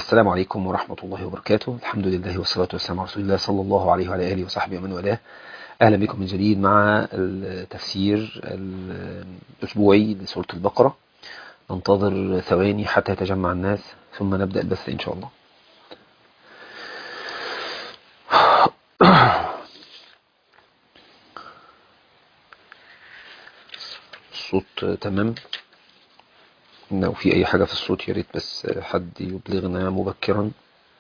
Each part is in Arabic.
السلام عليكم ورحمة الله وبركاته. الحمد لله والصلاة والسلام على رسول الله صلى الله عليه وعلى آله وصحبه ومن والاه. أهلا بكم من جديد مع التفسير الأسبوعي لسورة البقرة. ننتظر ثواني حتى يتجمع الناس ثم نبدأ البث إن شاء الله. الصوت تمام؟ لو في أي حاجة في الصوت يا ريت بس حد يبلغنا مبكرا.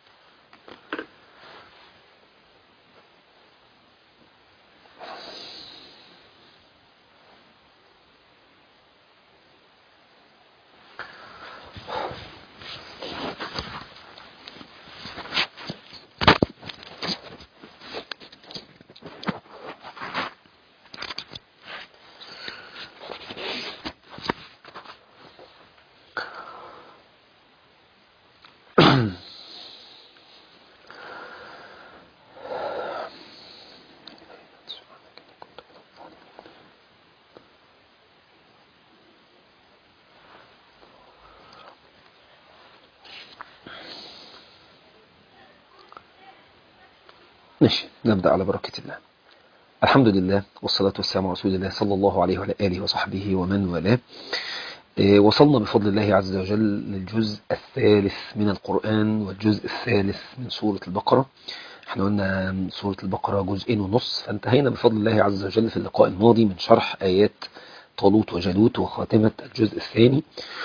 ماشي، نبدأ على بركة الله. الحمد لله والصلاة والسلام على رسول الله صلى الله عليه وعلى آله وصحبه ومن والاه. وصلنا بفضل الله عز وجل للجزء الثالث من القرآن والجزء الثالث من سورة البقرة. احنا قلنا سورة البقرة جزئين ونص، فانتهينا بفضل الله عز وجل في اللقاء الماضي من شرح آيات طالوت وجالوت وخاتمة الجزء الثاني.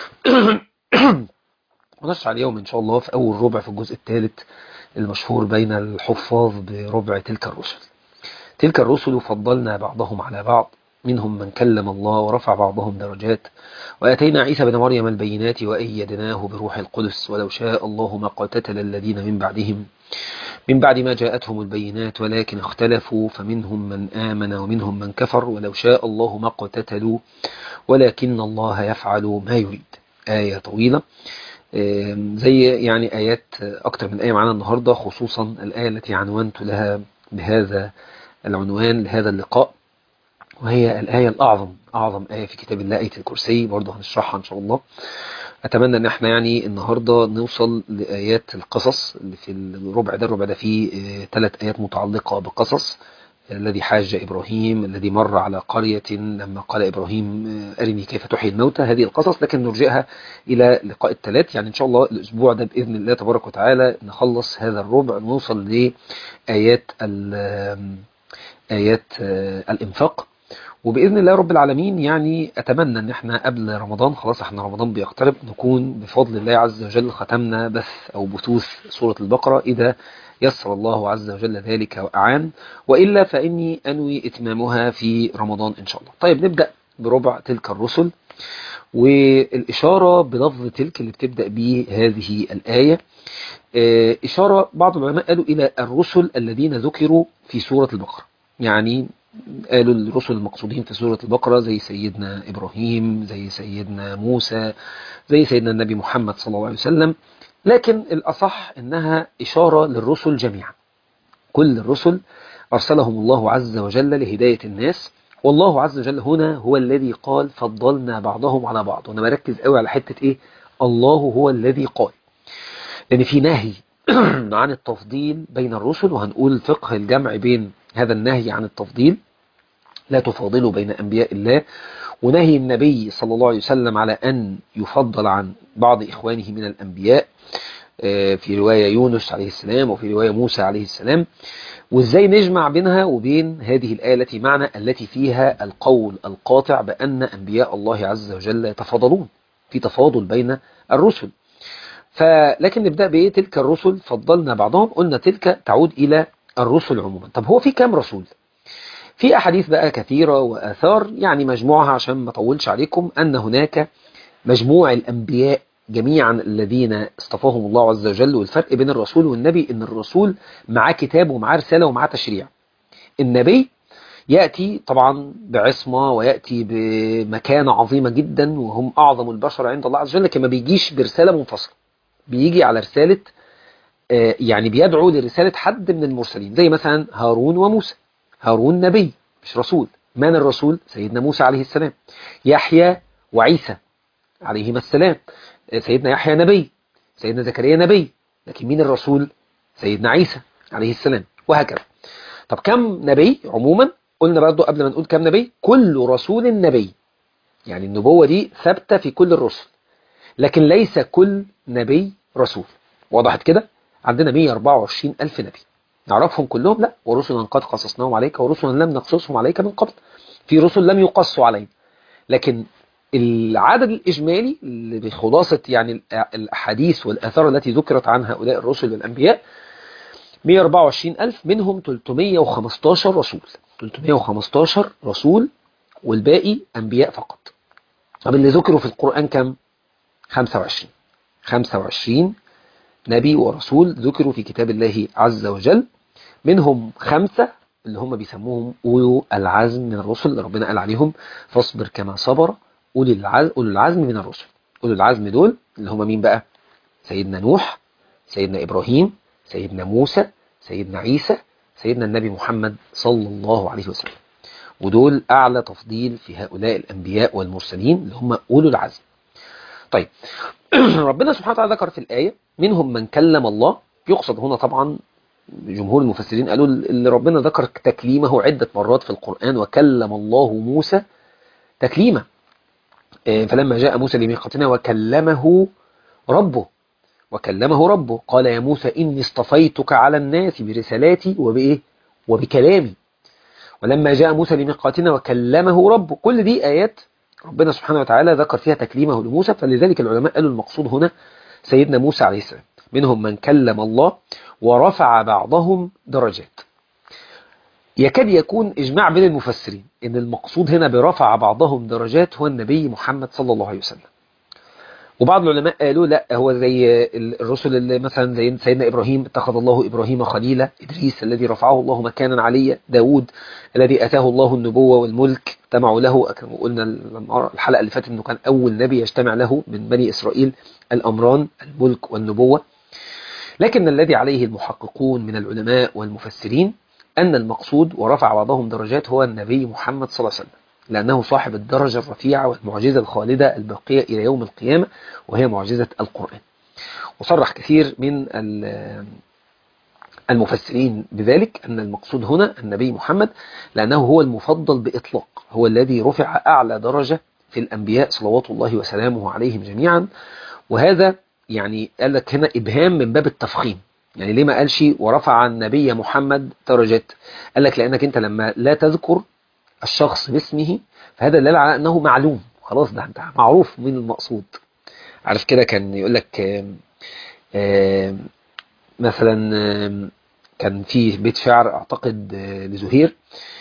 ونشرح اليوم إن شاء الله في أول ربع في الجزء الثالث المشهور بين الحفاظ بربع تلك الرسل. تلك الرسل فضلنا بعضهم على بعض، منهم من كلم الله ورفع بعضهم درجات، وآتينا عيسى بن مريم البينات وأيدناه بروح القدس، ولو شاء الله ما قتل الذين من بعدهم من بعد ما جاءتهم البينات ولكن اختلفوا فمنهم من آمن ومنهم من كفر، ولو شاء الله ما قتلوا ولكن الله يفعل ما يريد. آية طويلة زي يعني آيات أكتر من آية معنا النهاردة، خصوصا الآية التي عنوانت لها بهذا العنوان لهذا اللقاء، وهي الآية الأعظم، أعظم آية في كتاب الله، آية الكرسي. برضه هنشرحها إن شاء الله. أتمنى أن احنا يعني النهاردة نوصل لآيات القصص اللي في الربع ده. الربع ده فيه 3 آيات متعلقة بقصص الذي حاج إبراهيم، الذي مر على قرية لما قال إبراهيم أرني كيف تحيي الموتى. هذه القصص لكن نرجئها إلى لقاء الثلاث، يعني إن شاء الله الأسبوع ده بإذن الله تبارك وتعالى نخلص هذا الربع ونوصل لآيات آيات الإنفاق. وبإذن الله رب العالمين يعني أتمنى أن احنا قبل رمضان، خلاص احنا رمضان بيقترب، نكون بفضل الله عز وجل ختمنا بث أو بثوث سورة البقرة إذا يسر الله عز وجل ذلك وأعان، وإلا فإني أنوي إتمامها في رمضان إن شاء الله. طيب نبدأ بربع تلك الرسل، والإشارة بلفظ تلك اللي بتبدأ به هذه الآية إشارة بعض العلماء قالوا إلى الرسل الذين ذكروا في سورة البقرة. يعني قالوا الرسل المقصودين في سورة البقرة زي سيدنا إبراهيم، زي سيدنا موسى، زي سيدنا النبي محمد صلى الله عليه وسلم، لكن الأصح إنها إشارة للرسل جميعا. كل الرسل أرسلهم الله عز وجل لهداية الناس، والله عز وجل هنا هو الذي قال فضلنا بعضهم على بعض. وأنا بركز قوي على حتة إيه؟ الله هو الذي قال، لأن في نهي عن التفضيل بين الرسل، وهنقول فقه الجمع بين هذا النهي عن التفضيل، لا تفاضلوا بين أنبياء الله، ونهي النبي صلى الله عليه وسلم على أن يفضل عن بعض إخوانه من الأنبياء، في رواية يونس عليه السلام وفي رواية موسى عليه السلام. وإزاي نجمع بينها وبين هذه الآية التي معنا التي فيها القول القاطع بأن أنبياء الله عز وجل يتفاضلون، في تفاضل بين الرسل. لكن نبدأ بإيه؟ تلك الرسل فضلنا بعضهم. قلنا تلك تعود إلى الرسل عموما. طب هو في كام رسول؟ في أحاديث بقى كثيرة وآثار، يعني مجموعها عشان ما أطولش عليكم، أن هناك مجموع الأنبياء جميعا الذين اصطفاهم الله عز وجل. والفرق بين الرسول والنبي إن الرسول معاه كتاب ومعاه رسالة ومعاه تشريع. النبي يأتي طبعا بعصمة ويأتي بمكانة عظيمة جدا، وهم أعظم البشر عند الله عز وجل، لكن ما بيجيش برسالة منفصلة، بيجي على رسالة، يعني بيدعو لرسالة حد من المرسلين، زي مثلا هارون وموسى. هارون نبي مش رسول. من الرسول؟ سيدنا موسى عليه السلام. يحيى وعيسى عليهما السلام. سيدنا يحيى نبي، سيدنا زكريا نبي، لكن مين الرسول؟ سيدنا عيسى عليه السلام، وهكذا. طب كم نبي عموما؟ قلنا برضو قبل ما نقول كم نبي، كل رسول نبي، يعني النبوة دي ثابتة في كل الرسل، لكن ليس كل نبي رسول. وضحت كده؟ عندنا 124 ألف نبي نعرفهم كلهم؟ لا، ورسلا قد قصصناهم عليك ورسلا لم نقصصهم عليك من قبل. في رسل لم يقصوا علينا، لكن العدد الإجمالي اللي بخلاصة يعني الأحاديث والآثار التي ذكرت عن هؤلاء الرسل والأنبياء 124 ألف، منهم 315 رسول. 315 رسول والباقي أنبياء فقط. طب اللي ذكروا في القرآن كم؟ 25. 25 نبي ورسول ذكروا في كتاب الله عز وجل، منهم 5 اللي هم بيسموهم أولو العزم من الرسل، اللي ربنا قال عليهم فاصبر كما صبر أولو العزم من الرسل. أولو العزم دول اللي هم مين بقى؟ سيدنا نوح، سيدنا إبراهيم، سيدنا موسى، سيدنا عيسى، سيدنا النبي محمد صلى الله عليه وسلم. ودول أعلى تفضيل في هؤلاء الأنبياء والمرسلين اللي هم أولو العزم. طيب ربنا سبحانه وتعالى ذكر في الآية منهم من كلم الله. يقصد هنا طبعا جمهور المفسرين قالوا اللي ربنا ذكر تكليمه عدة مرات في القرآن، وكلم الله موسى تكليما. فلما جاء موسى لميقاتنا وكلمه ربه قال يا موسى إني اصطفيتك على الناس برسالاتي وبإيه؟ وبكلامي. ولما جاء موسى لميقاتنا وكلمه ربه. كل دي آيات ربنا سبحانه وتعالى ذكر فيها تكليمه لموسى، فلذلك العلماء قالوا المقصود هنا سيدنا موسى عليه السلام. منهم من كلم الله ورفع بعضهم درجات. يكاد يكون إجماع بين المفسرين إن المقصود هنا برفع بعضهم درجات هو النبي محمد صلى الله عليه وسلم. وبعض العلماء قالوا لا، هو زي الرسل اللي مثلا زي سيدنا إبراهيم اتخذ الله إبراهيم خليلا، إدريس الذي رفعه الله مكانا عليا، داود الذي أتاه الله النبوة والملك اجتمعوا له. قلنا الحلقة اللي فاتت أنه كان أول نبي يجتمع له من بني إسرائيل الأمران، الملك والنبوة. لكن الذي عليه المحققون من العلماء والمفسرين أن المقصود ورفع بعضهم درجات هو النبي محمد صلى الله عليه وسلم، لأنه صاحب الدرجة الرفيعة والمعجزة الخالدة الباقية إلى يوم القيامة، وهي معجزة القرآن. وصرح كثير من المفسرين بذلك أن المقصود هنا النبي محمد، لأنه هو المفضل بإطلاق، هو الذي رفع أعلى درجة في الأنبياء صلوات الله وسلامه عليهم جميعا. وهذا يعني قال لك هنا إبهام من باب التفخيم. يعني ليه ما قالش ورفع النبي محمد درجات؟ قال لك لأنك أنت لما لا تذكر الشخص باسمه فهذا دليل على أنه معلوم، خلاص ده أنت معروف من المقصود. عارف كده كان يقول لك مثلا كان في بيت شعر أعتقد لزهير،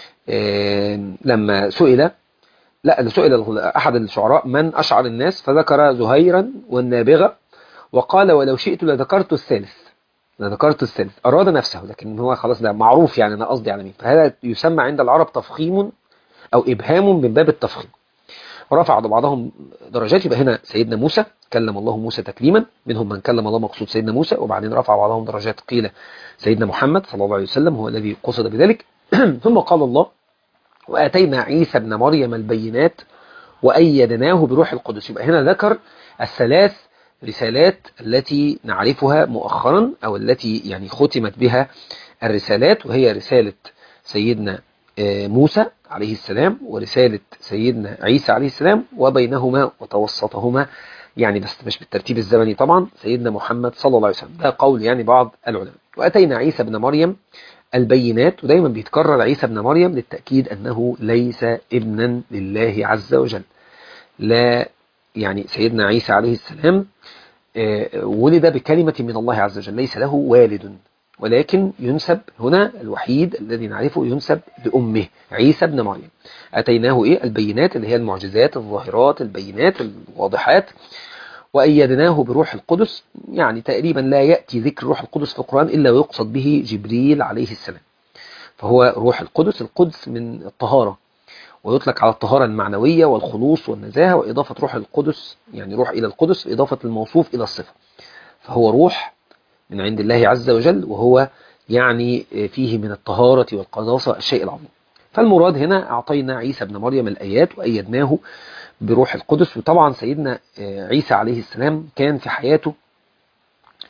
لما سئل أحد الشعراء من أشعر الناس، فذكر زهيرا والنابغة وقال ولو شئت لذكرت الثالث. أراد نفسه، لكن هو خلاص ده معروف يعني أنا قصدي على مين. فهذا يسمى عند العرب تفخيم أو إبهام من باب التفخيم. ورفع بعضهم درجات، يبقى هنا سيدنا موسى كلم الله موسى تكليما، منهم من كلم الله مقصود سيدنا موسى، وبعدين رفع بعضهم درجات قيل سيدنا محمد صلى الله عليه وسلم هو الذي قصد بذلك. ثم قال الله وآتينا عيسى ابن مريم البينات وأيدناه بروح القدس. يبقى هنا ذكر الثلاث رسالات التي نعرفها مؤخرا، أو التي يعني ختمت بها الرسالات، وهي رسالة سيدنا موسى عليه السلام ورسالة سيدنا عيسى عليه السلام، وبينهما وتوسطهما يعني بس مش بالترتيب الزمني طبعا سيدنا محمد صلى الله عليه وسلم. ده قول يعني بعض العلماء. وأتينا عيسى ابن مريم البينات، ودايما بيتكرر عيسى ابن مريم للتأكيد أنه ليس ابنا لله عز وجل. لا، يعني سيدنا عيسى عليه السلام ولد بكلمة من الله عز وجل، ليس له والد، ولكن ينسب هنا الوحيد الذي نعرفه ينسب لأمه عيسى ابن مريم. أتيناه البينات اللي هي المعجزات الظاهرات البينات الواضحات، وأيدناه بروح القدس. يعني تقريبا لا يأتي ذكر روح القدس في القرآن إلا ويقصد به جبريل عليه السلام. فهو روح القدس من الطهارة، ويطلق على الطهارة المعنوية والخلوص والنزاهة، وإضافة روح القدس يعني روح إلى القدس، إضافة الموصوف إلى الصفة. فهو روح من عند الله عز وجل، وهو يعني فيه من الطهارة والقداسة الشيء العظيم. فالمراد هنا أعطينا عيسى ابن مريم الآيات وأيدناه بروح القدس. وطبعا سيدنا عيسى عليه السلام كان في حياته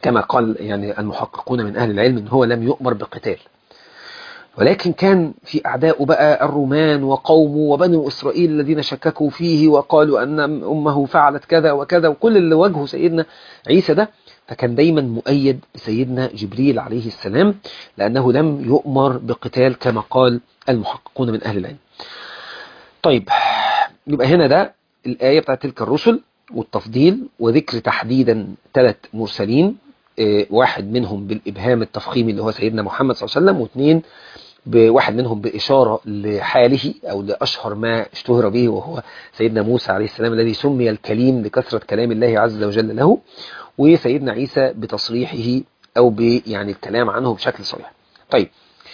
كما قال يعني المحققون من أهل العلم إن هو لم يؤمر بقتال، ولكن كان في أعداء بقى الرومان وقومه وبنو إسرائيل الذين شككوا فيه وقالوا أن أمه فعلت كذا وكذا، وكل اللي واجهه سيدنا عيسى ده، فكان دايما مؤيد بسيدنا جبريل عليه السلام، لأنه لم يؤمر بقتال كما قال المحققون من أهل العلم. طيب، يبقى هنا ده الآية بتاعت تلك الرسل والتفضيل وذكر تحديدا 3 مرسلين، واحد منهم بالإبهام التفخيمي اللي هو سيدنا محمد صلى الله عليه وسلم، واثنين بواحد منهم بإشارة لحاله أو لأشهر ما اشتهر به وهو سيدنا موسى عليه السلام الذي سمي الكليم لكثرة كلام الله عز وجل له، وسيدنا عيسى بتصريحه أو يعني الكلام عنه بشكل صريح. طيب،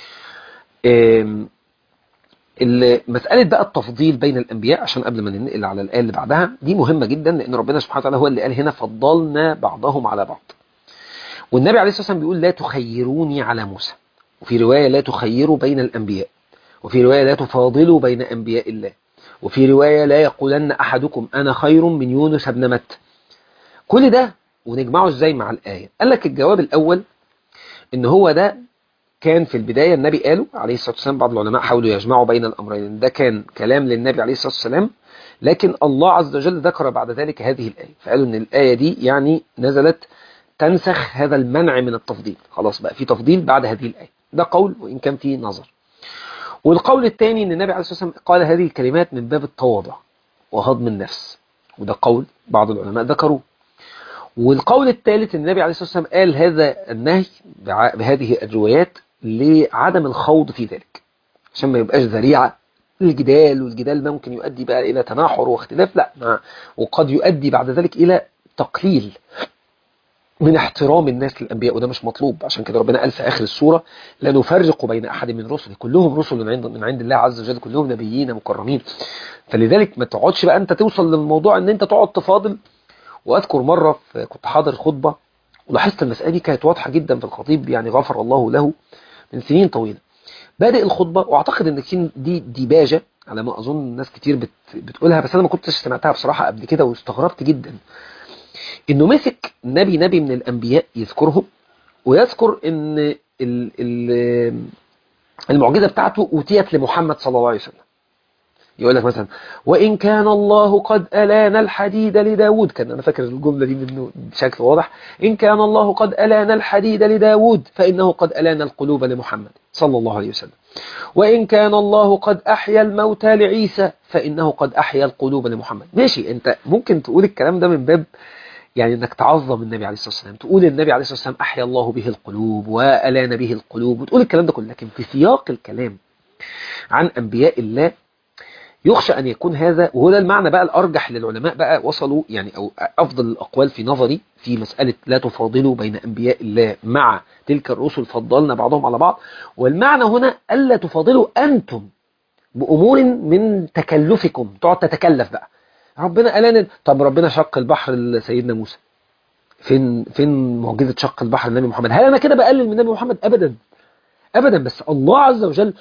مسألة بقى التفضيل بين الأنبياء عشان قبل ما ننقل على الآية اللي بعدها دي مهمة جدا، لأن ربنا سبحانه وتعالى هو اللي قال هنا فضلنا بعضهم على بعض، والنبي عليه الصلاة والسلام بيقول لا تخيروني على موسى، وفي رواية لا تخيروا بين الأنبياء، وفي رواية لا تفاضلوا بين أنبياء الله، وفي رواية لا يقولن أحدكم أنا خير من يونس بن متى. كل ده ونجمعه ازاي مع الآية؟ قال لك الجواب الأول إن هو ده كان في البداية النبي قاله عليه الصلاة والسلام، بعض العلماء حاولوا يجمعوا بين الأمرين، ده كان كلام للنبي عليه الصلاة والسلام، لكن الله عز وجل ذكر بعد ذلك هذه الآية، فقالوا إن الآية دي يعني نزلت تنسخ هذا المنع من التفضيل، خلاص بقى في تفضيل بعد هذه الآية. ده قول وإن كان فيه نظر. والقول الثاني إن النبي عليه الصلاة والسلام قال هذه الكلمات من باب التواضع وهضم النفس، وده قول بعض العلماء ذكروه. والقول الثالث ان النبي عليه الصلاة والسلام قال هذا النهي بهذه الروايات لعدم الخوض في ذلك، عشان ما يبقاش ذريعة الجدال، والجدال ممكن يؤدي بقى إلى تناحر واختلاف، لا، وقد يؤدي بعد ذلك إلى تقليل من احترام الناس للأنبياء، وده مش مطلوب. عشان كده ربنا قال في آخر السورة لا نفرق بين أحد من رسله، كلهم رسل من عند الله عز وجل، كلهم نبيين مكرمين. فلذلك ما تقعدش بقى أنت توصل للموضوع أن أنت تقعد تفاضل. وأذكر مرة كنت حاضر خطبة ولاحظت المسألة دي كانت واضحة جدا في الخطيب، يعني غفر الله له، من سنين طويلة بادئ الخطبة، واعتقد ان دي باجة على ما اظن ناس كتير بتقولها، بس انا ما كنتش سمعتها بصراحة قبل كده واستغربت جدا، انه مسك نبي من الانبياء يذكرهم، ويذكر ان المعجزة بتاعته اوتيت لمحمد صلى الله عليه وسلم. يقول لك مثلا وإن كان الله قد ألان الحديد لداود، كان أنا فاكر الجملة دي منه بشكل واضح، إن كان الله قد ألان الحديد لداود فإنه قد ألان القلوب لمحمد صلى الله عليه وسلم، وإن كان الله قد أحيا الموتى لعيسى فإنه قد أحيا القلوب لمحمد. ماشي، أنت ممكن تقول الكلام ده من باب يعني انك تعظم النبي عليه الصلاة والسلام، تقول النبي عليه الصلاة والسلام أحيا الله به القلوب وألان به القلوب، وتقول الكلام ده كله، لكن في سياق الكلام عن أنبياء الله يخشى أن يكون هذا، وهو ده المعنى بقى الأرجح للعلماء بقى وصلوا يعني، أو أفضل الأقوال في نظري في مسألة لا تفاضلوا بين أنبياء الله مع تلك الرسل فضلنا بعضهم على بعض. والمعنى هنا ألا تفاضلوا أنتم بأمور من تكلفكم، تقعد تتكلف بقى. ربنا قال طب ربنا شق البحر لسيدنا موسى، فين معجزة شق البحر للنبي محمد؟ هل أنا كده بقلل من النبي محمد؟ أبدا أبدا، بس الله عز وجل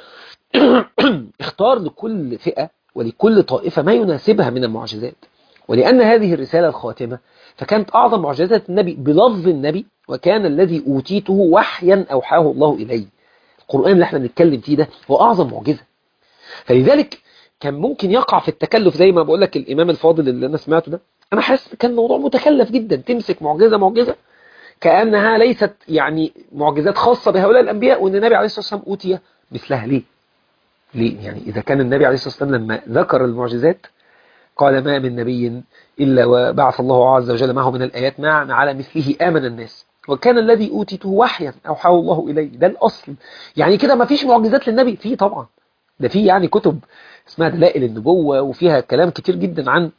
اختار لكل فئة ولكل طائفة ما يناسبها من المعجزات، ولأن هذه الرسالة الخاتمة فكانت أعظم معجزات النبي بلفظ النبي، وكان الذي أوتيته وحيا أوحاه الله إليه. القرآن اللي احنا بنتكلم فيه ده هو أعظم معجزة، فلذلك كان ممكن يقع في التكلف زي ما بقول لك الإمام الفاضل اللي أنا سمعته ده، أنا حاسس كان موضوع متكلف جدا، تمسك معجزة كأنها ليست يعني معجزات خاصة بهؤلاء الأنبياء، وأن النبي عليه الصلاة والسلام أوتي مثلها. ليه؟ يعني إذا كان النبي عليه الصلاة والسلام لما ذكر المعجزات قال ما من نبي إلا وبعث الله عز وجل معه من الآيات ما على مثله آمن الناس، وكان الذي أوتيته وحيا أوحاه الله إليه. ده الأصل. يعني كده ما فيش معجزات للنبي؟ فيه طبعا، ده فيه يعني كتب اسمها دلائل النبوة وفيها كلام كتير جدا عن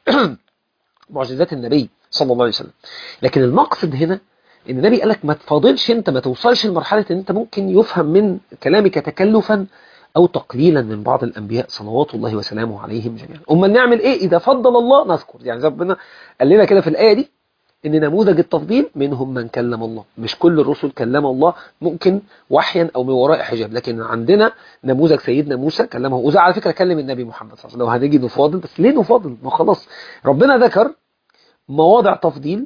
معجزات النبي صلى الله عليه وسلم. لكن المقصد هنا ان النبي قال لك ما تفاضلش، انت ما توصلش لمرحلة ان انت ممكن يفهم من كلامك تكلفا او تقليلا من بعض الانبياء صلوات الله وسلامه عليهم جميعا. امال نعمل ايه اذا فضل الله؟ نذكر يعني زي ربنا قال لنا كده في الايه دي ان نموذج التفضيل منهم من كلم الله، مش كل الرسل كلم الله، ممكن وحيا او من وراء حجاب، لكن عندنا نموذج سيدنا موسى كلمه، وزي على فكره كلم النبي محمد صلى الله عليه وسلم. لو هنيجي نفاضل، بس ليه نفاضل؟ ما خلاص ربنا ذكر مواضع تفضيل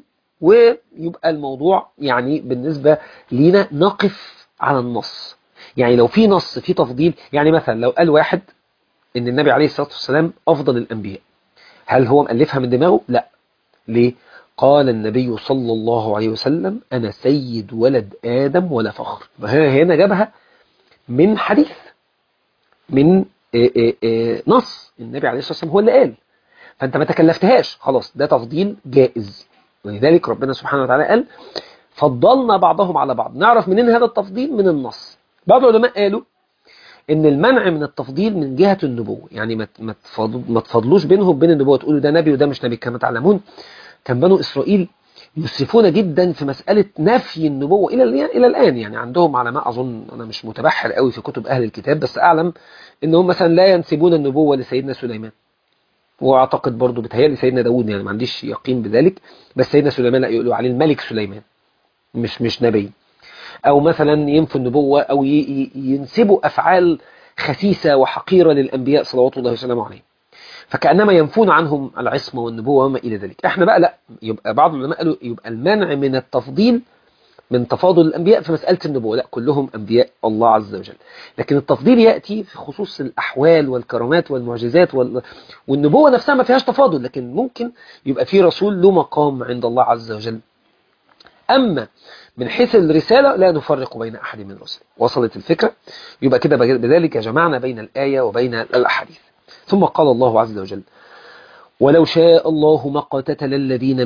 ويبقى الموضوع يعني بالنسبة لينا نقف على النص. يعني لو في نص في تفضيل، يعني مثلا لو قال واحد ان النبي عليه الصلاة والسلام افضل الانبياء، هل هو مألفها من دماغه؟ لا. ليه؟ قال النبي صلى الله عليه وسلم انا سيد ولد ادم ولا فخر. هنا جابها من حديث، من نص النبي عليه الصلاة والسلام هو اللي قال، فانت ما تكلفتهاش، خلاص ده تفضيل جائز. ولذلك ربنا سبحانه وتعالى قال فضلنا بعضهم على بعض. نعرف منين هذا التفضيل؟ من النص. بعض العلماء قالوا ان المنع من التفضيل من جهة النبوة، يعني ما تفضلوش بينهم وبين النبوة، تقولوا ده نبي وده مش نبي. كما تعلمون كان بنو إسرائيل يسرفون جدا في مسألة نفي النبوة إلى الآن. يعني عندهم علماء، أظن أنا مش متبحر قوي في كتب أهل الكتاب، بس أعلم أنهم مثلا لا ينسبون النبوة لسيدنا سليمان، واعتقد برضو بتهيألي سيدنا داود، يعني ما عنديش يقين بذلك، بس سيدنا سليمان لا، يقولوا عليه الملك سليمان، مش نبي. او مثلا ينفوا النبوة او ينسبوا افعال خسيسة وحقيرة للانبياء صلوات الله وسلامه عليه، فكأنما ينفون عنهم العصمة والنبوة وما الى ذلك. احنا بقى لا، يبقى بعض العلماء قالوا يبقى المنع من التفضيل من تفاضل الأنبياء في مسألة النبوة، لا كلهم أنبياء الله عز وجل. لكن التفضيل يأتي في خصوص الأحوال والكرامات والمعجزات والنبوة نفسها ما فيهاش تفاضل، لكن ممكن يبقى في رسول له مقام عند الله عز وجل. أما من حيث الرسالة لا نفرق بين أحد من الرسل. وصلت الفكرة؟ يبقى كده بذلك جمعنا بين الآية وبين الأحاديث. ثم قال الله عز وجل ولو شاء الله ما اقتتل الذين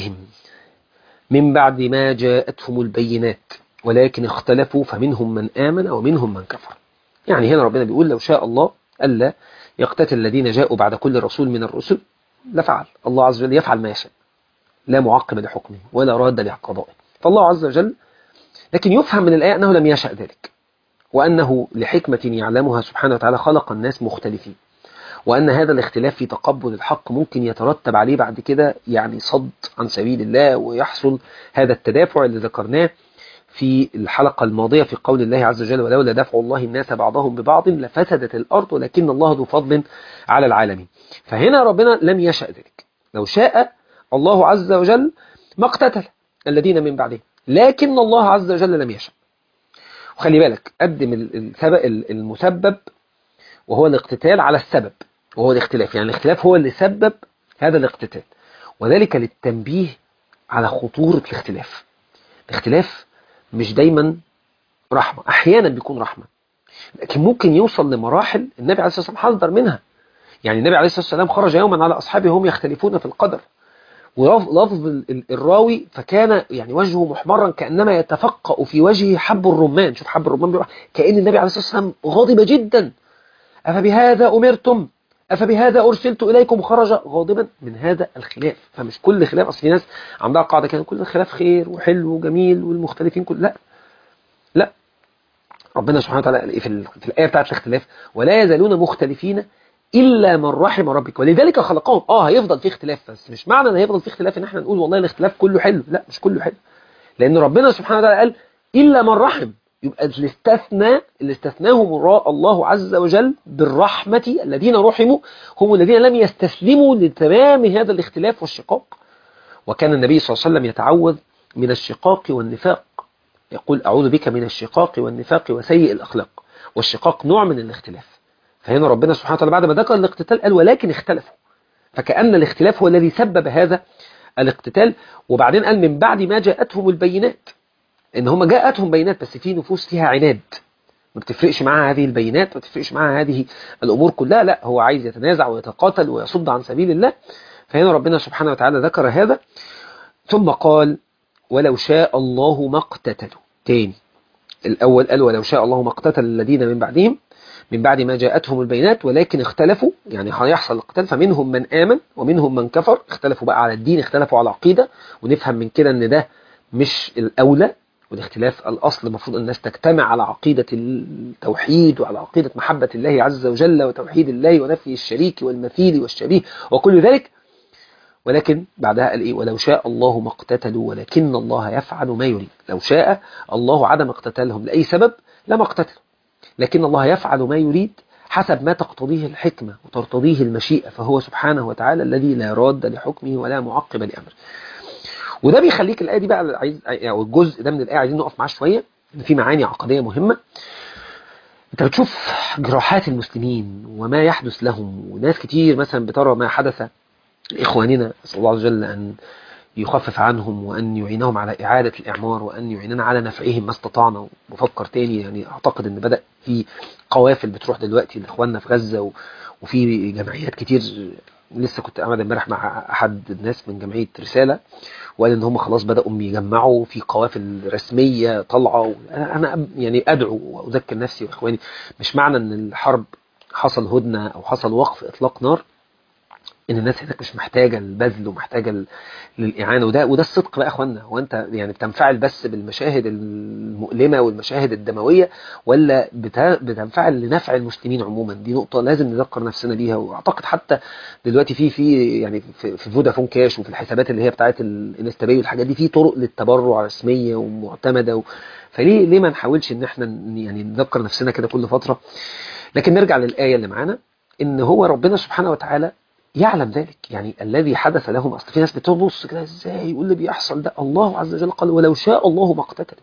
من بعد ما جاءتهم البينات ولكن اختلفوا فمنهم من آمن ومنهم من كفر. يعني هنا ربنا بيقول لو شاء الله ألا يقتتل الذين جاءوا بعد كل رسول من الرسل لفعل. الله عز وجل يفعل ما يشاء، لا معقب لحكمه ولا راد لقضائه. فالله عز وجل، لكن يفهم من الآية أنه لم يشأ ذلك، وأنه لحكمة يعلمها سبحانه وتعالى خلق الناس مختلفين، وأن هذا الاختلاف في تقبل الحق ممكن يترتب عليه بعد كده يعني صد عن سبيل الله، ويحصل هذا التدافع اللي ذكرناه في الحلقة الماضية في قول الله عز وجل ولولا دفع الله الناس بعضهم ببعض لفسدت الأرض ولكن الله ذو فضل على العالمين. فهنا ربنا لم يشأ ذلك. لو شاء الله عز وجل ما اقتتل الذين من بعدهم، لكن الله عز وجل لم يشأ. وخلي بالك قدم المسبب وهو الاقتتال على السبب وهو الاختلاف، يعني الاختلاف هو اللي سبب هذا الاقتتال، وذلك للتنبيه على خطورة الاختلاف. الاختلاف مش دايما رحمة، أحيانا بيكون رحمة، لكن ممكن يوصل لمراحل النبي عليه الصلاة والسلام حذر منها. يعني النبي عليه الصلاة والسلام خرج يوما على أصحابه هم يختلفون في القدر، ولفظ الراوي فكان يعني وجهه محمرا كأنما يتفقأ في وجهه حب الرمان. شوف حب الرمان بيروح، كأن النبي عليه الصلاة والسلام غاضب جدا. أفبهذا أمرتم أفبهذا أرسلت إليكم، خرج غاضبا من هذا الخلاف. فمش كل خلاف، أصل في ناس عندها قاعدة كان كل خلاف خير وحلو وجميل والمختلفين كل لا. ربنا سبحانه وتعالى في الآية بتاعت الاختلاف ولا يزالون مختلفين إلا من رحم ربك ولذلك خلقهم. هيفضل في اختلاف، بس مش معنى ان هيفضل في اختلاف ان احنا نقول والله الاختلاف كله حلو، لا مش كله حلو، لأن ربنا سبحانه وتعالى قال إلا من رحم. يبقى اللي استثناهم الله عز وجل بالرحمة الذين رحموا هم الذين لم يستسلموا لتمام هذا الاختلاف والشقاق. وكان النبي صلى الله عليه وسلم يتعوذ من الشقاق والنفاق، يقول أعوذ بك من الشقاق والنفاق وسيء الأخلاق. والشقاق نوع من الاختلاف. فهنا ربنا سبحانه وتعالى بعد ما ذكر الاقتتال قال ولكن اختلفوا، فكأن الاختلاف هو الذي سبب هذا الاقتتال. وبعدين قال من بعد ما جاءتهم البينات، ان هم جاءتهم بينات بس في نفوس فيها عناد، ما بتفرقش معاها هذه البينات، ما بتفرقش معاها هذه الأمور كلها، لا هو عايز يتنازع ويتقاتل ويصد عن سبيل الله. فهنا ربنا سبحانه وتعالى ذكر هذا ثم قال ولو شاء الله ما اقتتلوا. تاني الأول قال ولو شاء الله ما اقتتل الذين من بعدهم من بعد ما جاءتهم البينات ولكن اختلفوا، يعني هيحصل القتال فمنهم من آمن ومنهم من كفر. اختلفوا بقى على الدين، اختلفوا على العقيدة، ونفهم من كده ان ده مش الأولى، والاختلاف الأصل المفروض الناس تجتمع على عقيدة التوحيد وعلى عقيدة محبة الله عز وجل وتوحيد الله ونفي الشريك والمثيل والشبيه وكل ذلك. ولكن بعدها قال إيه ولو شاء الله ما اقتتلوا ولكن الله يفعل ما يريد. لو شاء الله عدم اقتتالهم لأي سبب لما اقتتلوا، لكن الله يفعل ما يريد حسب ما تقتضيه الحكمة وترتضيه المشيئة، فهو سبحانه وتعالى الذي لا راد لحكمه ولا معقب لأمره. وده بيخليك الآية دي بقى عايز، أو الجزء ده من الآية عايزين نقف معاه شوية، إن في معاني عقدية مهمة. أنت بتشوف جراحات المسلمين وما يحدث لهم، وناس كتير مثلا بترى ما حدث لإخواننا، نسأل الله عز وجل أن يخفف عنهم وأن يعينهم على إعادة الإعمار، وأن يعيننا على نفعهم ما استطعنا. وبفكر تاني يعني أعتقد أن بدأ في قوافل بتروح دلوقتي لإخواننا في غزة، وفي جمعيات كتير. لسه كنت قاعد امبارح مع أحد الناس من جمعية رسالة، وقال ان هم خلاص بدأوا يجمعوا في قوافل رسمية طالعة. انا يعني ادعو واذكر نفسي واخواني، مش معنى ان الحرب حصل هدنة او حصل وقف اطلاق نار ان الناس هناك مش محتاجة البذل ومحتاجة للإعانة. وده الصدق بقى يا اخوانا. هو انت يعني بتنفعل بس بالمشاهد المؤلمة والمشاهد الدموية، ولا بتنفعل لنفع المسلمين عموما؟ دي نقطة لازم نذكر نفسنا بيها. واعتقد حتى دلوقتي في يعني في فودافون كاش وفي الحسابات اللي هي بتاعت الانستا باي والحاجات دي، في طرق للتبرع رسمية ومعتمدة فليه ما نحاولش ان احنا يعني نذكر نفسنا كده كل فترة. لكن نرجع للآية اللي معانا، ان هو ربنا سبحانه وتعالى يعلم ذلك. يعني الذي حدث لهم، اصل في ناس بتبص كده ازاي واللي بيحصل ده، الله عز وجل قال ولو شاء الله ما اقتتلوا.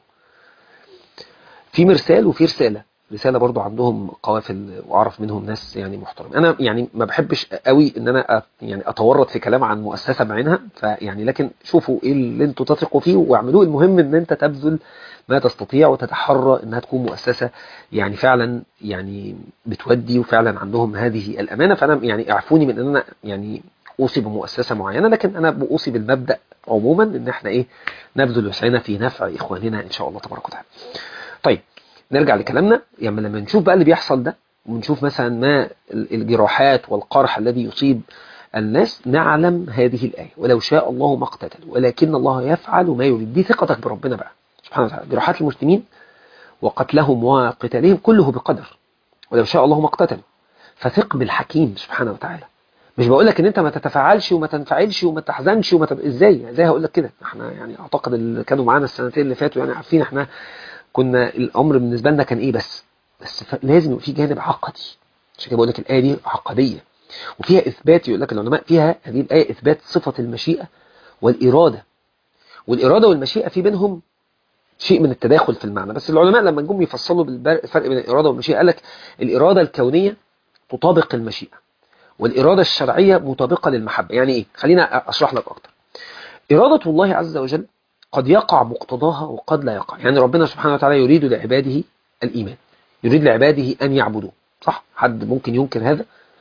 في مرسال وفي رسالة برضو عندهم قوافل، واعرف منهم ناس يعني محترم. انا يعني ما بحبش قوي ان انا يعني اتورط في كلام عن مؤسسة بعينها، فيعني لكن شوفوا ايه اللي انتوا تثقوا فيه واعملوه. المهم ان انت تبذل ما تستطيع وتتحرى انها تكون مؤسسة يعني فعلا يعني بتودي، وفعلا عندهم هذه الامانة. فانا يعني اعفوني من ان انا يعني اوصي بمؤسسة معينة، لكن انا بوصي بالمبدأ عموما ان احنا ايه، نبذل وسعنا في نفع اخواننا ان شاء الله تبارك وتعالى. طيب نرجع لكلامنا. يعني لما نشوف بقى اللي بيحصل ده، ونشوف مثلا ما الجراحات والقرح الذي يصيب الناس، نعلم هذه الآية ولو شاء الله ما اقتتلوا ولكن الله يفعل ما يريد. دي ثقتك بربنا بقى سبحانه وتعالى. جراحات المسلمين وقتلهم وقتالهم كله بقدر، ولو شاء الله ما اقتتلوا. فثق بالحكيم سبحانه وتعالى. مش بقول لك ان انت ما تتفاعلش وما تنفعلش وما تحزنش ازاي هقول لك كده؟ احنا يعني اعتقد اللي كانوا معانا السنتين اللي فاتوا يعني عارفين احنا كنا الامر بالنسبه لنا كان ايه. بس لازم يبقى في جانب عقدي. عشان كده بقول لك الايه دي عقديه وفيها اثبات. يقول لك العلماء فيها هذه الايه اثبات صفه المشيئه والاراده. والاراده والمشيئه في بينهم شيء من التداخل في المعنى. بس العلماء لما جم يفصلوا الفرق بين الاراده والمشيئه، قال لك الاراده الكونيه تطابق المشيئه، والاراده الشرعيه مطابقه للمحبه. يعني ايه؟ خلينا اشرح لك اكتر. اراده الله عز وجل قد يقع مقتضاها وقد لا يقع. يعني ربنا سبحانه وتعالى يريد لعباده الإيمان، يريد لعباده أن يعبدوه، صح؟ حد ممكن ينكر هذا؟